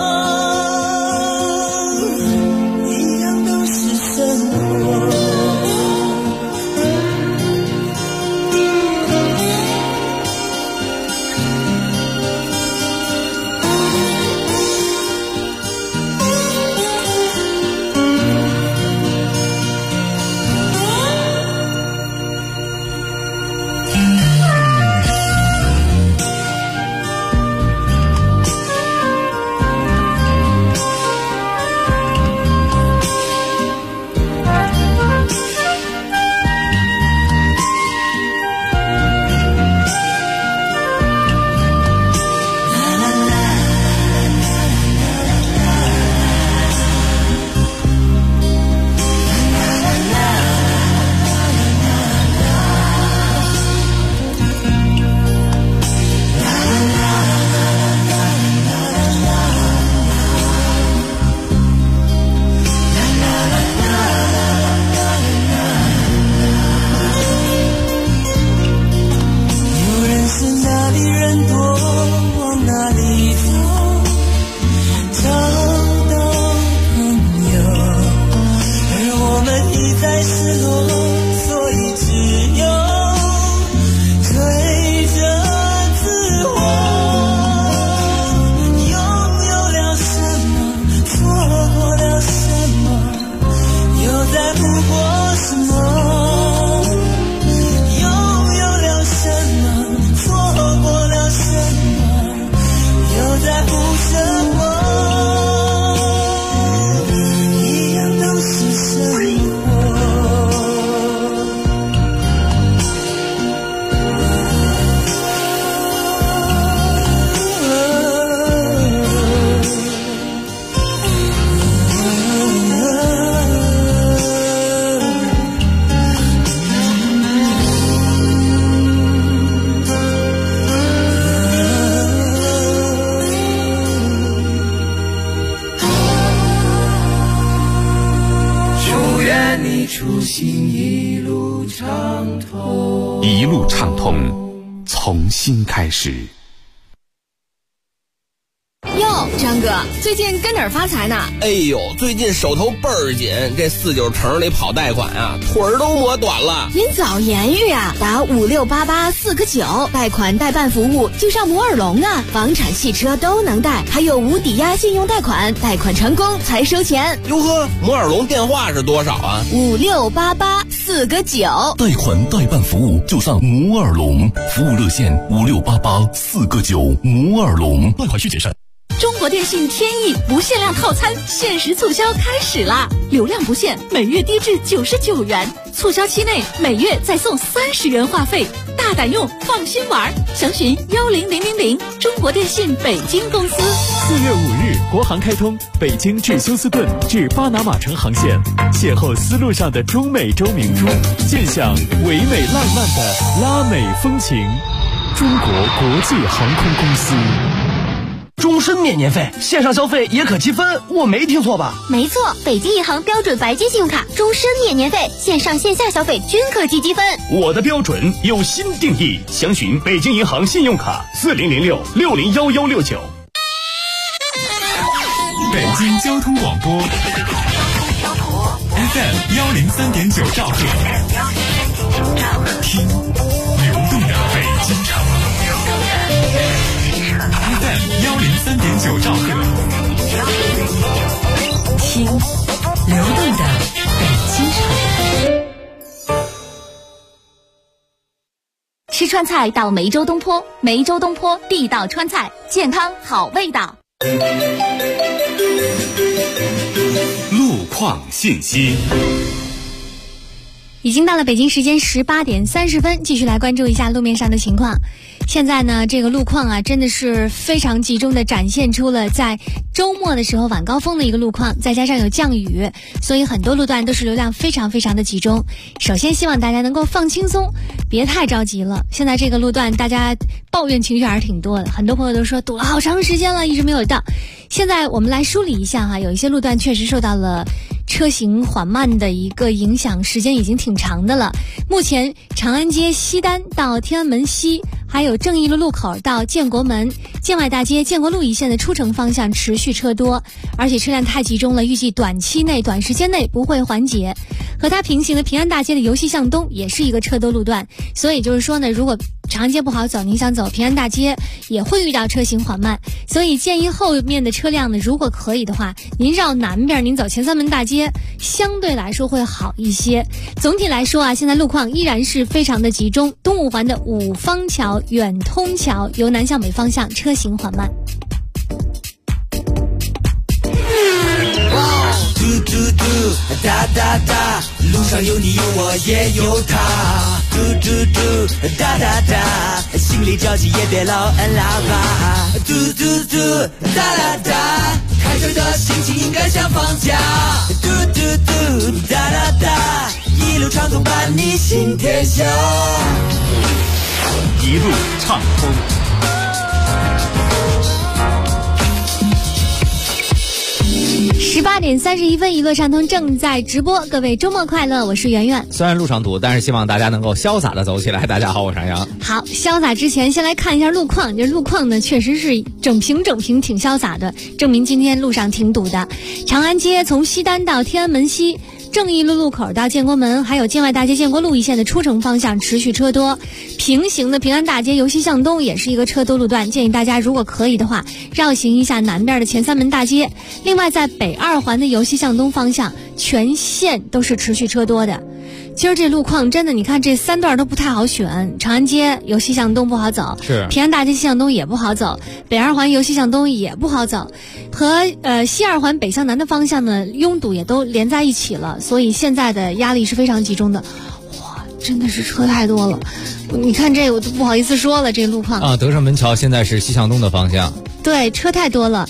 一样都是生活。 心一路畅通， 一路畅通，从新开始。 哟，张哥，最近跟哪儿发财呢？ 哎呦，最近手头倍儿紧，这49城里跑贷款啊，腿儿都磨短了。 您早言语啊，打5688 49，贷款代办服务就上摩尔龙啊，房产、汽车都能贷，还有无抵押信用贷款，贷款成功才收钱。 哟呵，摩尔龙电话是多少啊 ？5688 49， 贷款代办服务就上摩尔龙，服务热线5688 49，摩尔龙，贷款需谨慎。 中国电信天翼不限量套餐限时促销开始啦！流量不限，每月低至99元，促销期内每月再送30元话费，大胆用，放心玩。详询10000，中国电信北京公司。 4月5日，国航开通北京至休斯顿至巴拿马城航线，邂逅丝路上的中美洲明珠，见享唯美浪漫的拉美风情。中国国际航空公司。 终身免年费，线上消费也可积分，我没听错吧？ 没错，北京银行标准白金信用卡终身免年费，线上线下消费均可积积分。 我的标准有新定义，详询北京银行信用卡4006 601169。 北京交通广播 FM 103.9兆赫，听流动的北京城。FM 103.9兆赫， 听流动的北京城。 吃川菜到梅州东坡，梅州东坡地道川菜，健康好味道。 路况信息。 已经到了北京时间18点30分，继续来关注一下路面上的情况。现在呢，这个路况啊，真的是非常集中的展现出了在周末的时候晚高峰的一个路况，再加上有降雨，所以很多路段都是流量非常非常的集中。首先希望大家能够放轻松，别太着急了。现在这个路段大家抱怨情绪还是挺多的，很多朋友都说堵了好长时间了，一直没有到。现在我们来梳理一下哈，有一些路段确实受到了车行缓慢的一个影响，时间已经挺长的了。目前长安街西单到天安门西，还有正义路路口到建国门、建外大街、建国路一线的出城方向持续车多，而且车辆太集中了，预计短时间内不会缓解。和它平行的平安大街的由西向东也是一个车多路段，所以就是说呢，如果长安街不好走，您想走平安大街也会遇到车行缓慢，所以建议后面的车辆呢，如果可以的话，您绕南边，您走前三门大街相对来说会好一些。总体来说啊，现在路况依然是非常的集中，东五环的五方桥、远通桥由南向北方向车行缓慢。 嘟嘟嘟，哒哒哒，路上有你有我也有他。嘟嘟嘟，哒哒哒，心里着急也别老按喇叭。嘟嘟嘟，哒哒哒，开车的心情应该像放假。嘟嘟嘟，哒哒哒，一路畅通伴你行天下。 一路畅通。 18点31分，一路畅通正在直播，各位周末快乐，我是圆圆。 虽然路上堵，但是希望大家能够潇洒的走起来。大家好，我是杨洋。 好，潇洒之前先来看一下路况，这路况呢确实是整平挺潇洒的，证明今天路上挺堵的。长安街从西单到天安门西，正义路路口到建国门，还有建外大街建国路一线的出城方向持续车多，平行的平安大街由西向东也是一个车多路段，建议大家如果可以的话绕行一下南边的前三门大街。另外在北二环的由西向东方向全线都是持续车多的。今儿这路况真的，你看这三段都不太好选，长安街由西向东不好走， 是平安大街西向东也不好走，北二环由西向东也不好走，和西二环北向南的方向呢拥堵也都连在一起了，所以现在的压力是非常集中的。哇，真的是车太多了，你看这我都不好意思说了，这路况啊，德胜门桥现在是西向东的方向， 对，车太多了。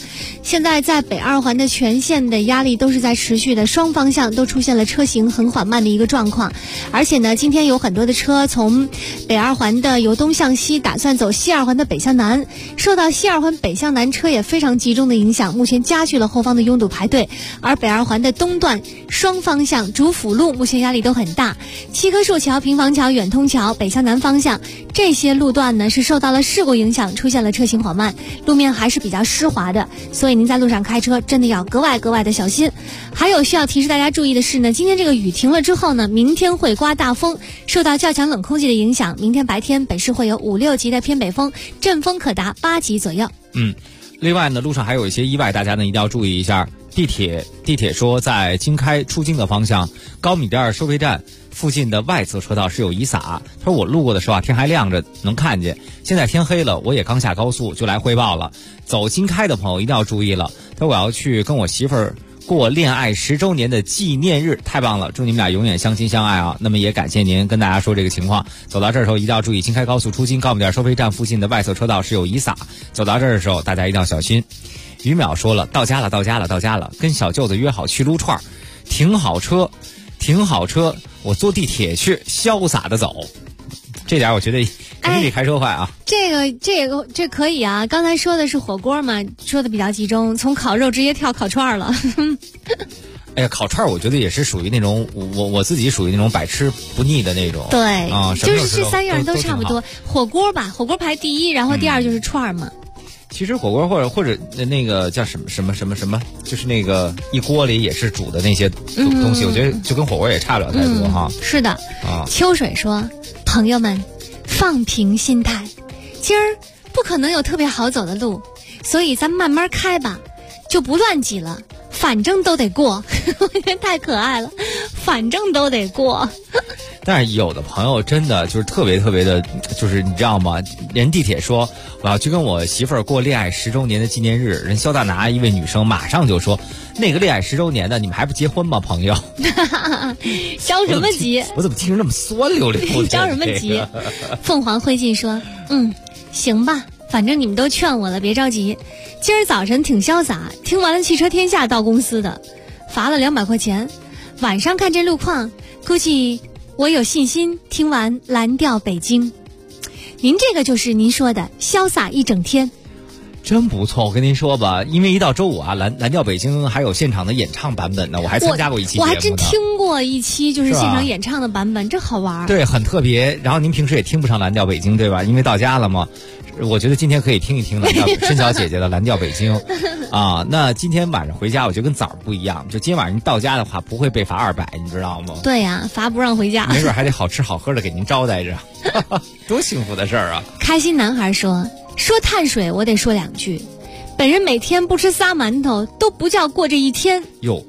现在在北二环的全线的压力都是在持续的，双方向都出现了车行很缓慢的一个状况。而且呢，今天有很多的车从北二环的由东向西打算走西二环的北向南，受到西二环北向南车也非常集中的影响，目前加剧了后方的拥堵排队。而北二环的东段双方向主辅路目前压力都很大，七棵树桥、平房桥、远通桥北向南方向这些路段呢是受到了事故影响，出现了车行缓慢，路面还是比较湿滑的，所以您在路上开车真的要格外的小心。还有需要提示大家注意的是呢，今天这个雨停了之后呢，明天会刮大风，受到较强冷空气的影响，明天白天本市会有5、6级的偏北风，阵风可达8级左右。 另外呢，路上还有一些意外，大家呢一定要注意一下。地铁说在经开出京的方向高米店收费站附近的外侧车道是有雨洒，他说我路过的时候天还亮着能看见，现在天黑了，我也刚下高速就来汇报了，走经开的朋友一定要注意了。他说我要去跟我媳妇儿过恋爱10周年的纪念日，太棒了，祝你们俩永远相亲相爱啊。那么也感谢您跟大家说这个情况，走到这儿的时候一定要注意，经开高速出京高米店收费站附近的外侧车道是有雨洒，走到这儿的时候大家一定要小心。于淼说了，到家了，跟小舅子约好去撸串，停好车，我坐地铁去，潇洒的走。这点我觉得肯定比开车快啊。 这可以啊。刚才说的是火锅嘛，说的比较集中，从烤肉直接跳烤串了。 哎呀，烤串我觉得也是属于那种我自己属于那种百吃不腻的那种。 对啊， 就是这3样都差不多。火锅吧，火锅排第一，然后第二就是串嘛。 其实火锅或者那个叫什么，就是那个一锅里也是煮的那些东西，我觉得就跟火锅也差不了太多哈。 是的啊。秋水说，朋友们放平心态，今儿不可能有特别好走的路，所以咱慢慢开吧，就不乱挤了，反正都得过。我觉得太可爱了，反正都得过。 但是有的朋友真的就是特别的，就是你知道吗？人地铁说我要去跟我媳妇儿过恋爱10周年的纪念日，人肖大拿一位女生马上就说，那个恋爱10周年的你们还不结婚吗，朋友？ 着什么急？ 我怎么听着那么酸溜溜的？ 着什么急？凤凰灰烬说，行吧，反正你们都劝我了，别着急。今儿早晨挺潇洒，听完了汽车天下到公司的，罚了200块钱。晚上看这路况，估计我有信心听完蓝调北京。您这个就是您说的潇洒一整天， 真不错。我跟您说吧，因为一到周五啊，蓝调北京还有现场的演唱版本呢，我还参加过一期节目呢。 我还真听过一期，就是现场演唱的版本，真好玩。 对，很特别。然后您平时也听不上蓝调北京，对吧？因为到家了嘛。我觉得今天可以听一听申小姐姐的蓝调北京啊。那今天晚上回家，我觉得跟早上不一样，就今天晚上您到家的话不会被罚200，你知道吗？ 对呀，罚不让回家， 没准还得好吃好喝的给您招待着。多幸福的事儿啊。 开心男孩说碳水我得说2句，本人每天不吃仨馒头都不叫过这一天。 哟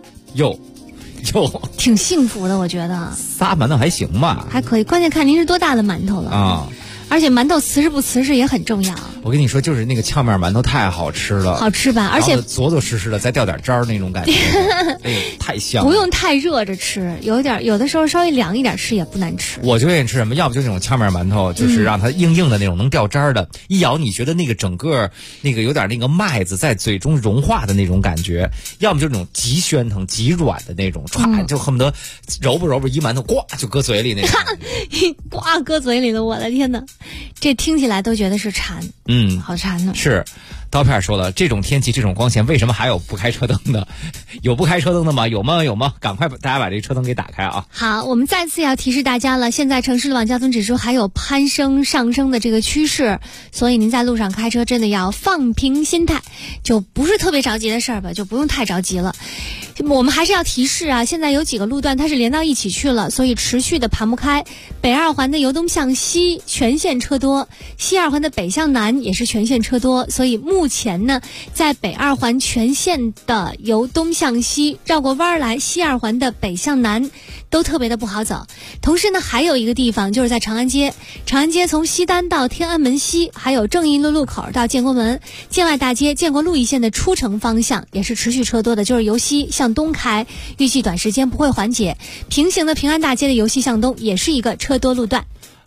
挺幸福的，我觉得仨馒头还行吧， 还可以，关键看您是多大的馒头了啊。而且馒头瓷实不瓷实也很重要。 我跟你说，就是那个荞面馒头太好吃了， 好吃吧？而且左实实的，再掉点渣儿那种感觉，太香了。 不用太热着吃，有的时候稍微凉一点吃也不难吃。 我就愿意吃什么，要不就那种荞面馒头，就是让它硬的那种，能掉渣儿的，一咬你觉得那个整个那个有点那个麦子在嘴中融化的那种感觉；要么就是那种极暄腾、极软的那种，歘就恨不得揉吧一馒头，呱就搁嘴里那种， 呱搁嘴里的，我的天哪！这听起来都觉得是馋，好馋呢。 是，刀片说了，这种天气这种光线，为什么还有不开车灯的？有不开车灯的吗？有吗？赶快大家把这个车灯给打开啊！ 好，我们再次要提示大家了，现在城市路网交通指数还有攀升上升的这个趋势，所以您在路上开车真的要放平心态，就不是特别着急的事儿吧，就不用太着急了。我们还是要提示啊，现在有几个路段它是连到一起去了，所以持续的盘不开。北二环的由东向西全线车多，西二环的北向南也是全线车多，所以目前呢，在北二环全线的由东向西绕过弯来西二环的北向南都特别的不好走。同时呢，还有一个地方就是在长安街从西单到天安门西，还有正义路路口到建国门、建外大街、建国路一线的出城方向也是持续车多的，就是由西向东开，预计短时间不会缓解。平行的平安大街的由西向东也是一个车多路段。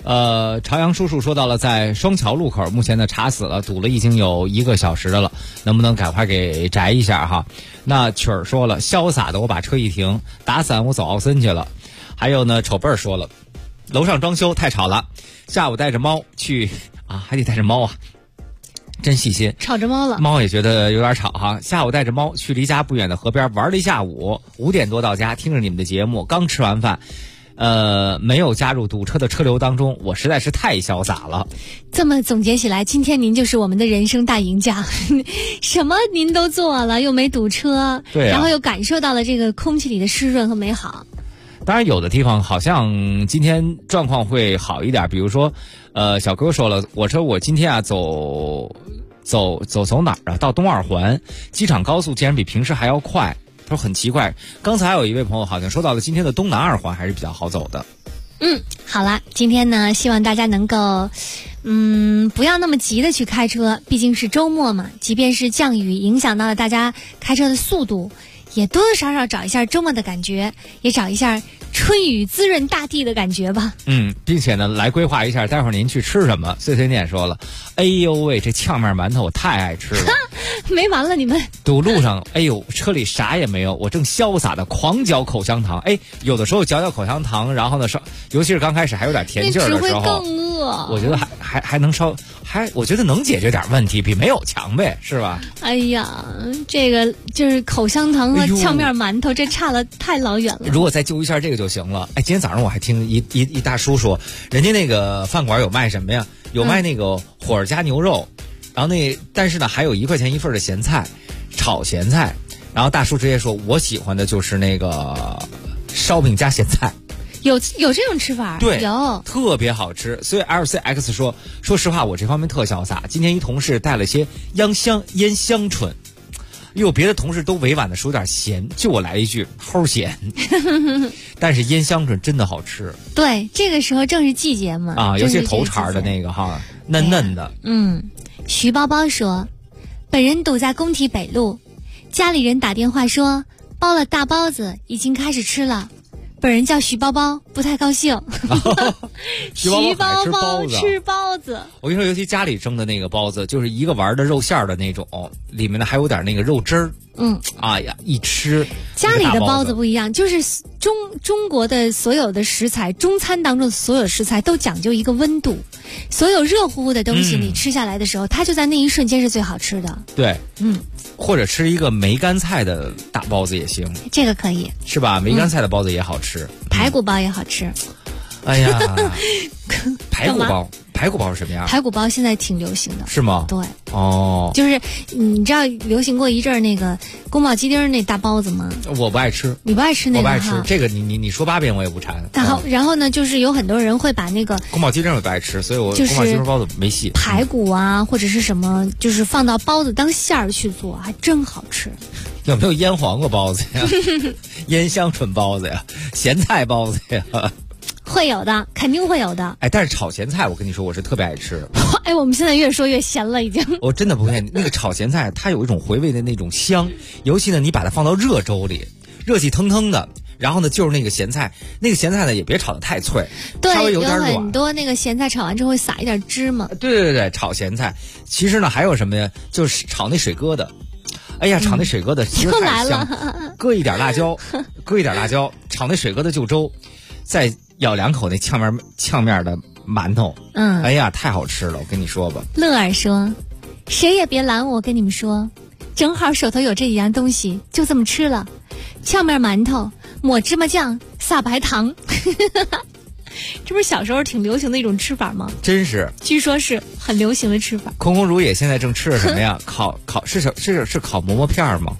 朝阳叔叔说到了，在双桥路口，目前呢查死了，堵了已经有1个小时的了，能不能赶快给摘一下哈？那曲儿说了，潇洒的我把车一停，打伞我走奥森去了。还有呢，丑辈儿说了，楼上装修太吵了，下午带着猫去啊，还得带着猫啊，真细心， 吵着猫了， 猫也觉得有点吵哈。下午带着猫去离家不远的河边玩了一下午，5点多到家，听着你们的节目，刚吃完饭。没有加入堵车的车流当中，我实在是太潇洒了。 这么总结起来，今天您就是我们的人生大赢家，什么您都做了，又没堵车， 对啊， 然后又感受到了这个空气里的湿润和美好。 当然，有的地方好像今天状况会好一点，比如说，小哥说了，我今天啊走哪儿啊？到东2环，机场高速竟然比平时还要快。他说很奇怪，刚才有一位朋友好像说到了今天的东南2环还是比较好走的。 好了，今天呢，希望大家能够，不要那么急的去开车，毕竟是周末嘛，即便是降雨影响到了大家开车的速度，也多多少少找一下周末的感觉，也找一下春雨滋润大地的感觉吧。 并且呢，来规划一下待会儿您去吃什么。碎碎念说了，哎呦喂，这炝面馒头我太爱吃了。 没完了你们！ 堵路上，哎呦，车里啥也没有，我正潇洒的狂嚼口香糖。哎，有的时候嚼口香糖，然后呢尤其是刚开始还有点甜劲儿的时候， 只会更饿。 我觉得还能我觉得能解决点问题，比没有强呗，是吧？ 哎呀，这个就是口香糖和炝面馒头，这差了太老远了。 如果再就一下这个就行了。哎，今天早上我还听一大叔说，人家那个饭馆有卖什么呀？有卖那个火儿加牛肉。然后但是呢，还有1块钱1份的咸菜，炒咸菜。然后大叔直接说，我喜欢的就是那个烧饼加咸菜。 有这种吃法？ 对， 有， 特别好吃。所以 LCX 说实话，我这方面特潇洒。今天一同事带了些腌香椿，有别的同事都委婉的说有点咸，就我来一句齁咸。但是腌香椿真的好吃。 对，这个时候正是季节嘛。 啊，尤其头茬的那个哈，嫩嫩的。 徐包包说，本人堵在工体北路，家里人打电话说包了大包子，已经开始吃了。本人叫徐包包，不太高兴。 徐包包吃包子。 我跟你说，尤其家里蒸的那个包子，就是一个丸的肉馅的那种，里面呢还有点那个肉汁儿。哎呀，一吃家里的包子不一样，就是中国的所有的食材，中餐当中的所有食材都讲究一个温度，所有热乎乎的东西你吃下来的时候，它就在那一瞬间是最好吃的。 对，或者吃一个梅干菜的大包子也行， 这个可以， 是吧？梅干菜的包子也好吃， 排骨包也好吃。 哎呀，排骨包是什么样？ 排骨包现在挺流行的， 是吗？ 对， 就是你知道流行过一阵那个宫保鸡丁那大包子吗？ 我不爱吃。 你不爱吃那个？ 我不爱吃这个，你说8遍我也不馋。 然后呢，就是有很多人会把那个宫保鸡丁我不爱吃，所以我宫保鸡丁包子没戏。 排骨啊，或者是什么，就是放到包子当馅儿去做，还真好吃。 有没有腌黄瓜包子呀？腌香椿包子呀？咸菜包子呀？ 会有的，肯定会有的。 哎，但是炒咸菜，我跟你说，我是特别爱吃。 哎，我们现在越说越咸了，已经。 我真的不骗你，那个炒咸菜，它有一种回味的那种香，尤其呢，你把它放到热粥里，热气腾腾的，然后呢，就是那个咸菜呢也别炒得太脆， 对， 稍微有点软。 很多那个咸菜炒完之后会撒一点芝麻。 对，炒咸菜。其实呢，还有什么呀？就是炒那水疙瘩。哎呀，炒那水疙瘩其实太香，搁一点辣椒，炒那水疙瘩就粥，再咬2口那炝面的馒头。哎呀，太好吃了，我跟你说吧。 乐儿说，谁也别拦我，跟你们说，正好手头有这几样东西，就这么吃了。炝面馒头抹芝麻酱，撒白糖。这不是小时候挺流行的一种吃法吗？ 真是， 据说是很流行的吃法。 空空如也现在正吃着什么呀？烤是烤馍馍片吗？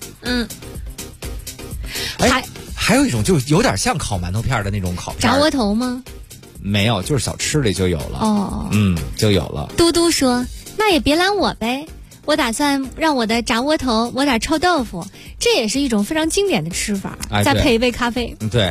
还有一种就有点像烤馒头片的那种烤片。 炸窝头吗？ 没有，就是小吃里就有了。就有了。 嘟嘟说，那也别拦我呗，我打算让我的炸窝头抹点臭豆腐，这也是一种非常经典的吃法。再配一杯咖啡。 对。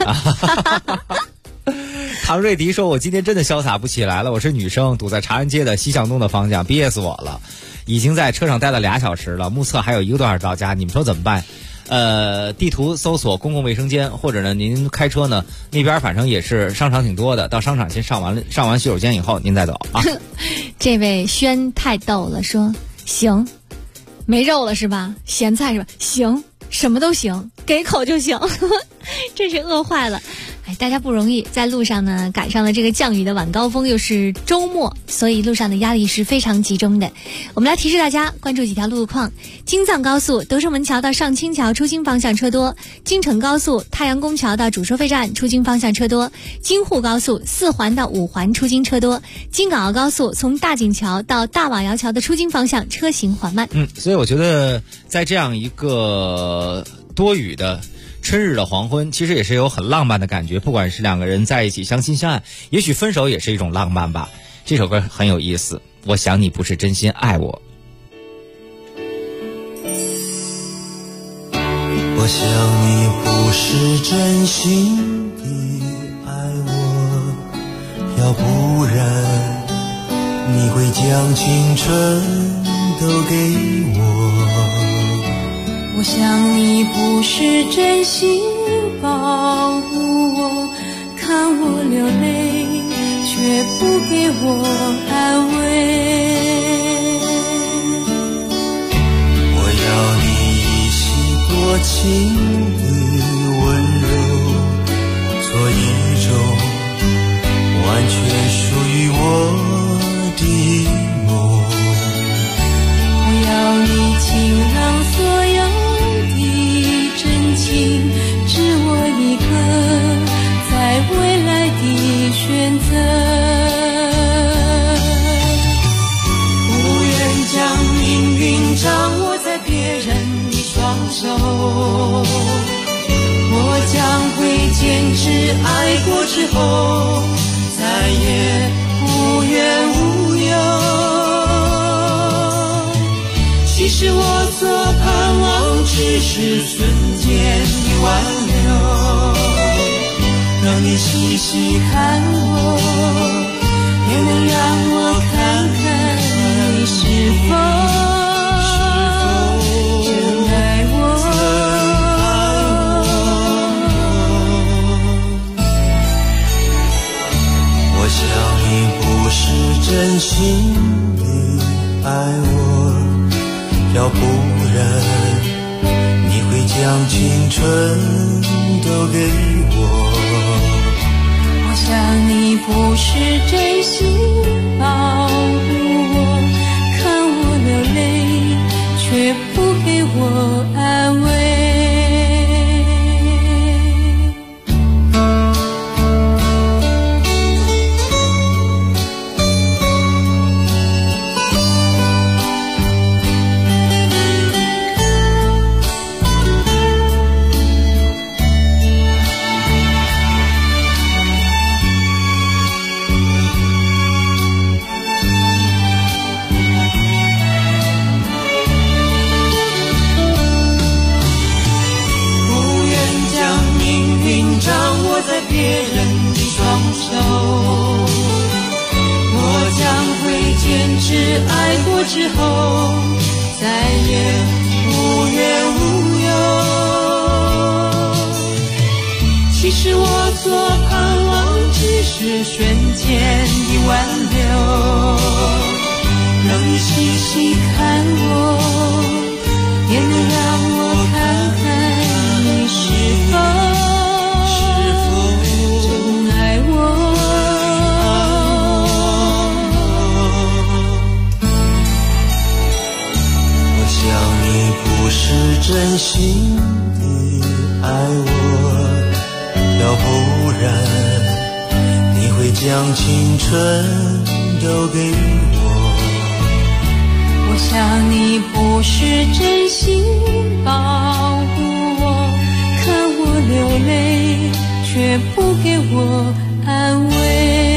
唐瑞迪说，我今天真的潇洒不起来了，我是女生，堵在长安街的西向东的方向，憋死我了，已经在车上待了2小时了，目测还有1个多小时到家，你们说怎么办？ 地图搜索公共卫生间，或者呢您开车呢那边反正也是商场挺多的，到商场先上完洗手间以后您再走啊。 这位轩太逗了，说行，没肉了是吧？咸菜是吧？行，什么都行，给口就行。这是饿坏了。大家不容易，在路上呢赶上了这个降雨的晚高峰，又是周末，所以路上的压力是非常集中的。我们来提示大家关注几条路况：京藏高速德胜门桥到上清桥出京方向车多；京承高速太阳宫桥到主收费站出京方向车多；京沪高速4环到5环出京车多；京港澳高速从大井桥到大瓦窑桥的出京方向车行缓慢。 所以我觉得在这样一个多雨的春日的黄昏，其实也是有很浪漫的感觉，不管是两个人在一起相亲相爱，也许分手也是一种浪漫吧。这首歌很有意思，我想你不是真心爱我。 我想你不是真心的爱我，要不然你会将青春都给我。 我想你不是真心保护我，看我流泪却不给我安慰。 我要你一夕多情的温柔，做一种完全属于我的梦。 我要你倾让所有真情，只我一个在未来的选择， 不愿将命运掌握在别人的双手，我将会坚持，爱过之后再也无怨无忧。其实我所盼望只是瞬间的挽留，让你细细看我，也能让我看看你是否真爱我。我想你不是真心的爱我，要不然你会将青春都给我。 我想你不是真心保护我，看我流泪却不给我安慰。别人的双手，我将会坚持，爱过之后再也无怨无忧。其实我所盼望只是瞬间的挽留，让你细细看我，也能让我看看你是否真心的爱我，要不然你会将青春都给我。 我想你不是真心保护我，看我流泪却不给我安慰。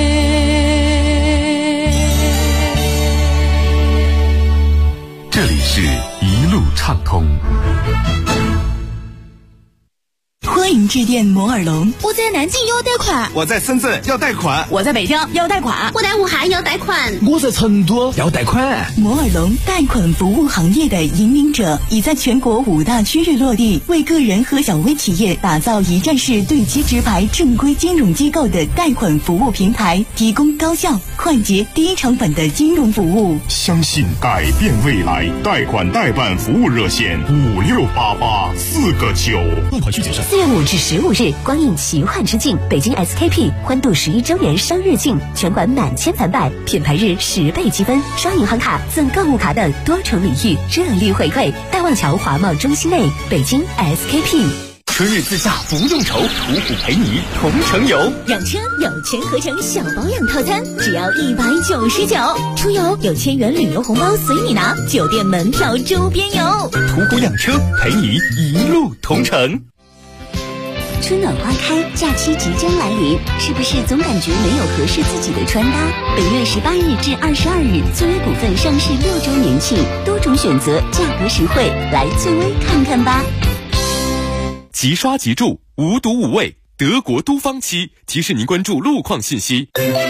这里是一路畅通。 欢迎请致电摩尔龙。 我在南京要贷款， 我在深圳要贷款， 我在北京要贷款， 我在武汉要贷款， 我在成都要贷款。 摩尔龙贷款服务行业的引领者，已在全国5大区域落地，为个人和小微企业打造一站式对接直排正规金融机构的贷款服务平台，提供高效、快捷、低成本的金融服务。 相信改变未来，贷款代办服务热线5688 4个9。 贷款需谨慎。 4月5至15日，光影奇幻之境北京 SKP 欢度11周年生日庆，全馆满千返百，品牌日10倍积分，刷银行卡赠购物卡等多重礼遇，热力回馈。大望桥华贸中心内，北京 SKP。 春日自驾不用愁，途虎陪你同城游。 养车有全合成小保养套餐，只要199。出游有1000元旅游红包随你拿，酒店门票周边游。 途虎养车陪你一路同城。 春暖花开，假期即将来临，是不是总感觉没有合适自己的穿搭？本月18日至22日，最微股份上市6周年庆，多种选择，价格实惠，来最微看看吧。 即刷即住，无毒无味，德国都芳漆提示您关注路况信息。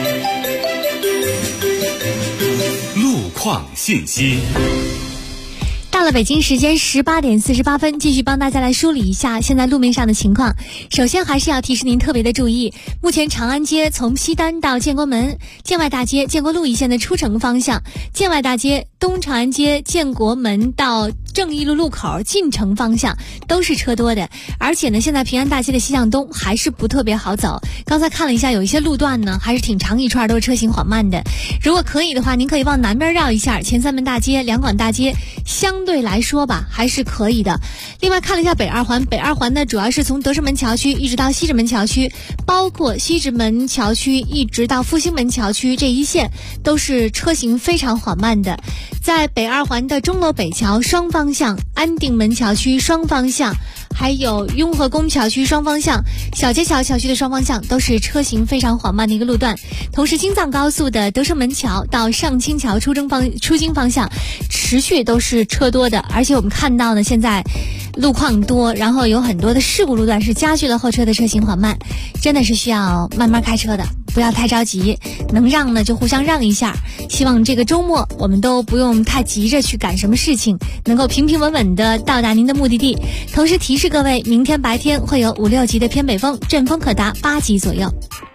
路况信息。 到了北京时间18点48分，继续帮大家来梳理一下现在路面上的情况。首先还是要提示您特别的注意，目前长安街从西单到建国门、建外大街、建国路一线的出城方向，建外大街、东长安街、建国门到正义路路口进城方向都是车多的。而且呢，现在平安大街的西向东还是不特别好走，刚才看了一下，有一些路段呢还是挺长一串，都是车行缓慢的。如果可以的话，您可以往南边绕一下，前三门大街、两广大街相对来说吧还是可以的。另外看了一下北二环，北二环呢主要是从德胜门桥区一直到西直门桥区，包括西直门桥区一直到复兴门桥区这一线都是车行非常缓慢的。在北二环的钟楼北桥双方向、安定门桥区双方向，还有雍和宫桥区双方向、小街桥桥区的双方向都是车行非常缓慢的一个路段。同时京藏高速的德胜门桥到上清桥出京方向持续都是车多的，而且我们看到呢，现在路况多，然后有很多的事故路段是加剧了后车的车行缓慢，真的是需要慢慢开车的，不要太着急，能让呢就互相让一下。希望这个周末我们都不用太急着去赶什么事情，能够平平稳稳的到达您的目的地。同时提示各位，明天白天会有5、6级的偏北风，阵风可达8级左右。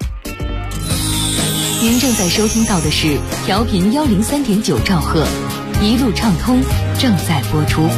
您正在收听到的是调频103.9兆赫，一路畅通正在播出。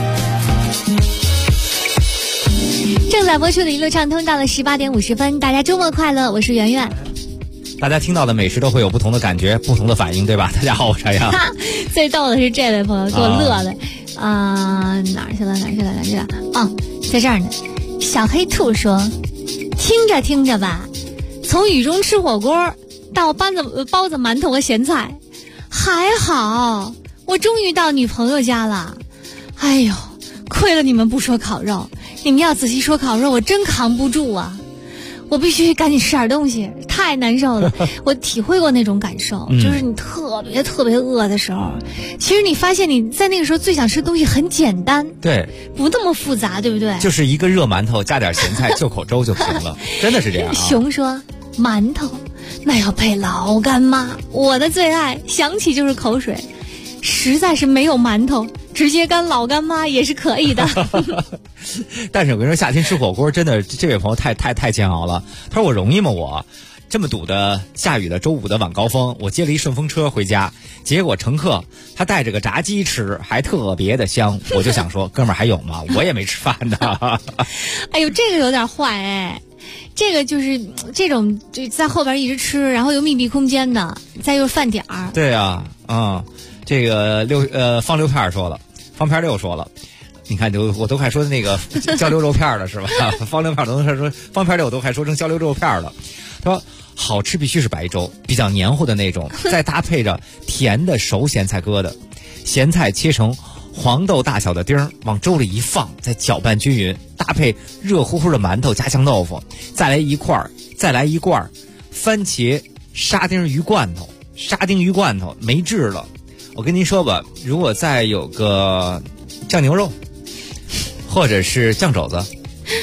正在播出的一路畅通到了18点50分，大家周末快乐，我是圆圆。 大家听到的美食都会有不同的感觉，不同的反应，对吧？大家好，我是朝阳。 最逗的是这位朋友给我乐的，哪儿去了？哦，在这儿呢。小黑兔说，听着听着吧，从雨中吃火锅到包子、馒头和咸菜，还好，我终于到女朋友家了。哎呦，亏了你们不说烤肉，你们要仔细说烤肉，我真扛不住啊！我必须赶紧吃点东西，太难受了。我体会过那种感受，就是你特别特别饿的时候，其实你发现你在那个时候最想吃的东西很简单， 对， 不那么复杂，对不对？ 就是一个热馒头加点咸菜，就口粥就行了，真的是这样啊。 熊说馒头那要配老干妈，我的最爱，想起就是口水。实在是没有馒头，直接干老干妈也是可以的。 但是我跟你说，夏天吃火锅真的，这位朋友太煎熬了。他说我容易吗？我这么堵的下雨的周五的晚高峰，我接了一顺风车回家，结果乘客他带着个炸鸡吃，还特别的香。我就想说，哥们儿还有吗？我也没吃饭呢。 哎呦，这个有点坏哎。这个就是这种就在后边一直吃，然后又密闭空间的，再又是饭点儿。 对啊，这个方六片说了，方片六说了，你看我都快说那个焦溜肉片了是吧？方六片都快说，方片六都快说成焦溜肉片了。他说好吃必须是白粥，比较黏糊的那种，再搭配着甜的熟咸菜疙瘩，咸菜切成黄豆大小的丁儿，往粥里一放，再搅拌均匀，搭配热乎乎的馒头加酱豆腐，再来一罐番茄沙丁鱼罐头没治了。我跟您说吧，如果再有个酱牛肉，或者是酱肘子，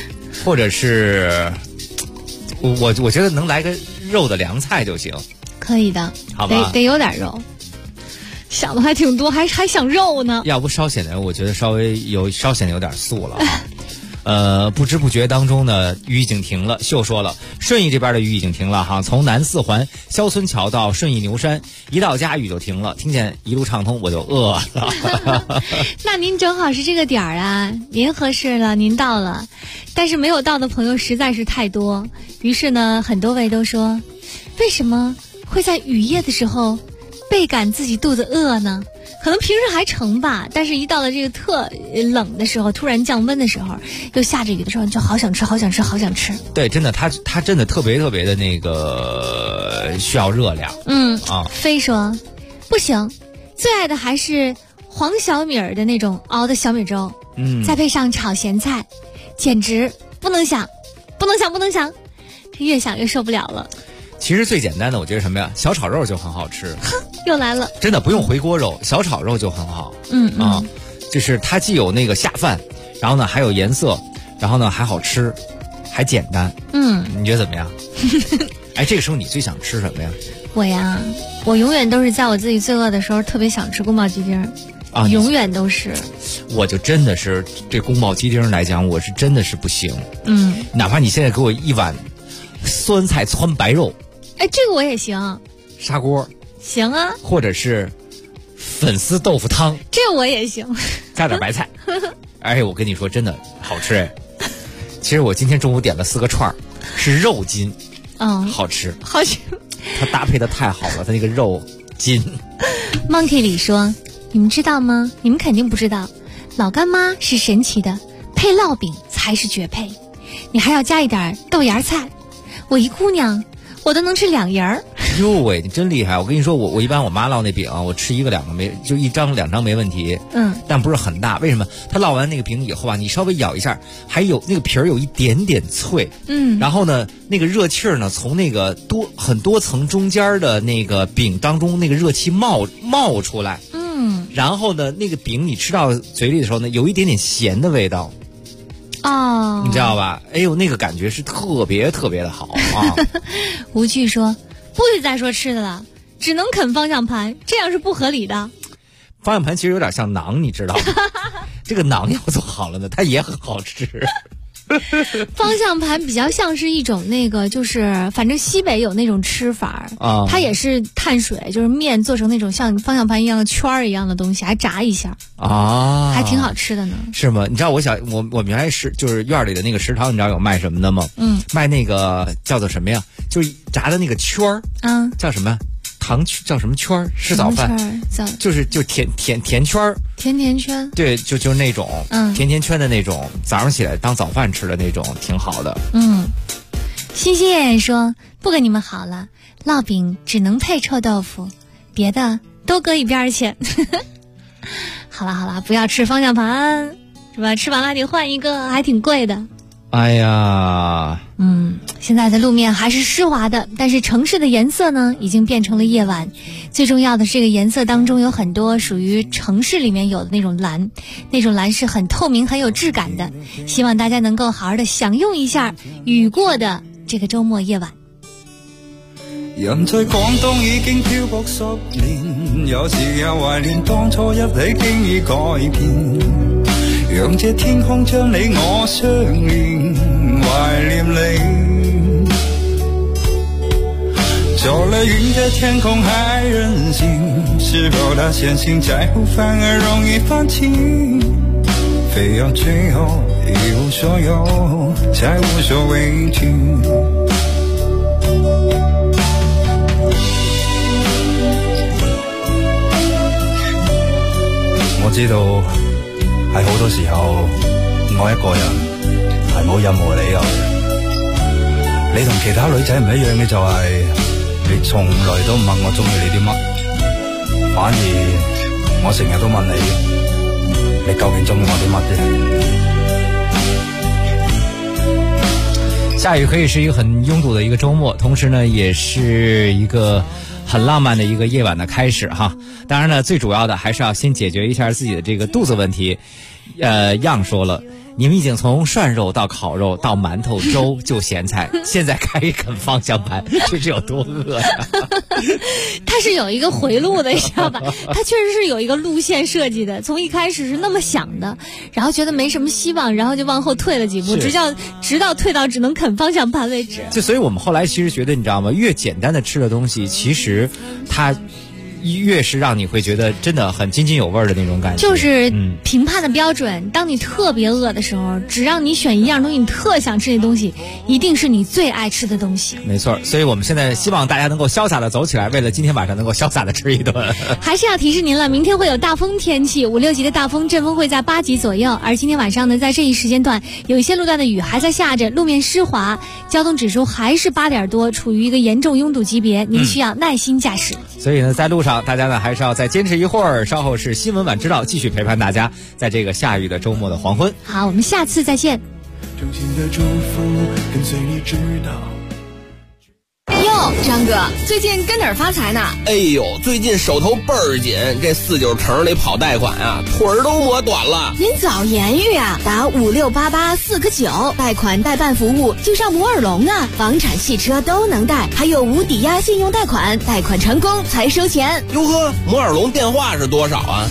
或者是我觉得能来个肉的凉菜就行。 可以的， 好吧， 得有点肉。想的还挺多，还想肉呢。 要不稍显得我觉得稍显得有点素了。不知不觉当中呢，雨已经停了。秀说了，顺义这边的雨已经停了哈，从南四环肖村桥到顺义牛山，一到家雨就停了。听见一路畅通，我就饿了。 那您正好是这个点儿啊，您合适了，您到了。但是没有到的朋友实在是太多，于是呢，很多位都说，为什么会在雨夜的时候倍感自己肚子饿呢？可能平时还成吧，但是一到了这个特冷的时候，突然降温的时候，又下着雨的时候，你就好想吃，好想吃，好想吃。 对，真的，它真的特别特别的那个需要热量。 飞说不行，最爱的还是黄小米儿的那种熬的小米粥，再配上炒咸菜，简直不能想，这越想越受不了了。 其实最简单的，我觉得什么呀？小炒肉就很好吃。 又来了， 真的不用回锅肉，小炒肉就很好。就是它既有那个下饭，然后呢还有颜色，然后呢还好吃，还简单。你觉得怎么样？哎，这个时候你最想吃什么呀？ 我永远都是在我自己最饿的时候，特别想吃宫保鸡丁。永远都是。 我就真的是对宫保鸡丁来讲，我是真的是不行。哪怕你现在给我一碗酸菜汆白肉。 哎，这个我也行。 砂锅行啊， 或者是粉丝豆腐汤， 这个我也行， 加点白菜。哎，我跟你说，真的好吃哎。其实我今天中午点了4个串儿，是肉筋，好吃， 好吃。 它搭配的太好了，它那个肉筋。 Monkey 里说，你们知道吗？你们肯定不知道，老干妈是神奇的，配烙饼才是绝配。你还要加一点豆芽菜。我一姑娘，我都能吃2仁儿。 哟喂，你真厉害！我跟你说，我一般我妈烙那饼，我吃1个2个就1张2张没问题。但不是很大。为什么？她烙完那个饼以后啊，你稍微咬一下，还有那个皮儿有一点点脆。然后呢，那个热气儿呢，从那个很多层中间的那个饼当中，那个热气冒出来。然后呢，那个饼你吃到嘴里的时候呢，有一点点咸的味道。你知道吧？哎呦，那个感觉是特别特别的好啊！ 吴趣说，不许再说吃的了，只能啃方向盘，这样是不合理的。 方向盘其实有点像馕，你知道吗？这个馕要做好了呢，它也很好吃。 方向盘比较像是一种那个，就是反正西北有那种吃法它也是碳水，就是面做成那种像方向盘一样的圈儿一样的东西，还炸一下还挺好吃的呢。 是吗？你知道我原来就是院里的那个食堂，你知道有卖什么的吗？卖那个叫做什么呀？就是炸的那个圈儿，叫什么？糖叫什么圈儿？是早饭，就是甜圈儿， 甜圈。 对，就那种甜圈的那种，早上起来当早饭吃的那种，挺好的。 欣欣燕燕说，不跟你们好了，烙饼只能配臭豆腐，别的都搁一边去。好了，不要吃方向盘，是吧？吃完了还得换一个，还挺贵的。 哎呀， 现在的路面还是湿滑的，但是城市的颜色呢，已经变成了夜晚。最重要的是，这个颜色当中有很多属于城市里面有的那种蓝，那种蓝是很透明、很有质感的。希望大家能够好好的享用一下雨过的这个周末夜晚。 人在廣東已經漂泊10年，有時也懷念當初一起經已改變。讓這天空將你我相連，懷念你。走了雲的天空還任性，是否他閒情在乎反而容易放棄？非要最後一無所有，才無所畏懼。我知道喺好多時候，我一個人係冇任何理由嘅。你同其他女仔唔一樣嘅就係，你從來都唔問我中意你啲乜，反而我成日都問你，你究竟中意我啲乜嘅？ 下雨可以是一个很拥堵的一个周末，同时呢，也是一个很浪漫的一个夜晚的开始哈。当然呢，最主要的还是要先解决一下自己的这个肚子问题。样说了， 你们已经从涮肉到烤肉到馒头粥就咸菜，现在开始啃方向盘，这是有多饿呀？ 它是有一个回路的，你知道吧？它确实是有一个路线设计的，从一开始是那么想的，然后觉得没什么希望，然后就往后退了几步，直到退到只能啃方向盘为止。 就所以我们后来其实觉得，你知道吗？越简单的吃的东西，其实它越是让你会觉得真的很津津有味的那种感觉。 就是评判的标准，当你特别饿的时候，只让你选一样东西，你特想吃的东西，一定是你最爱吃的东西。 没错，所以我们现在希望大家能够潇洒的走起来，为了今天晚上能够潇洒的吃一顿。 还是要提示您了，明天会有大风天气，5、6级的大风，阵风会在8级左右。而今天晚上呢，在这一时间段，有一些路段的雨还在下着，路面湿滑，交通指数还是8点多，处于一个严重拥堵级别，您需要耐心驾驶。 所以呢，在路上大家呢还是要再坚持一会儿，稍后是新闻晚知道继续陪伴大家，在这个下雨的周末的黄昏。 好，我们下次再见。 衷心的祝福跟随你直到。 哟，张哥，最近跟哪儿发财呢？ 哎呦，最近手头倍儿紧，这49城里跑贷款啊，腿儿都磨短了。 您早言语啊，打5688-4个9，贷款代办服务就上摩尔龙啊，房产、汽车都能贷，还有无抵押信用贷款，贷款成功才收钱。 哟呵，摩尔龙电话是多少啊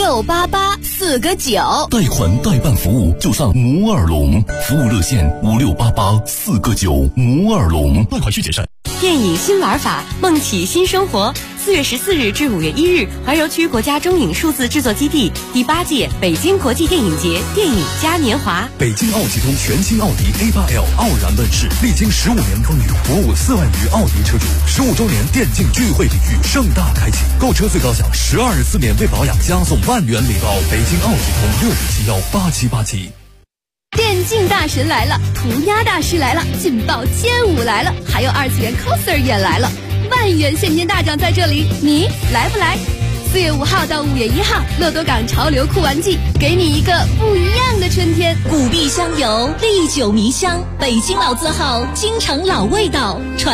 ？5688-4个9， 贷款代办服务就上摩尔龙，服务热线5688-4个9，摩尔龙，贷款需谨慎。 电影新玩法，梦起新生活。4月14日至5月1日，怀柔区国家中影数字制作基地第8届北京国际电影节电影嘉年华。 北京奥体通全新奥迪 A8L 傲然问世，历经15年风雨，鼓舞4万余奥迪车主。15周年电竞聚会礼遇盛大开启，购车最高享12日4免费保养，加送1万元礼包。北京奥体通65718787。 电竞大神来了，涂鸦大师来了，劲爆街舞来了，还有2次元 coser 也来了，万元现金大奖在这里，你来不来？4月5号到5月1号，乐多港潮流酷玩季，给你一个不一样的春天。 古壁香油，历久弥香，北京老字号，京城老味道。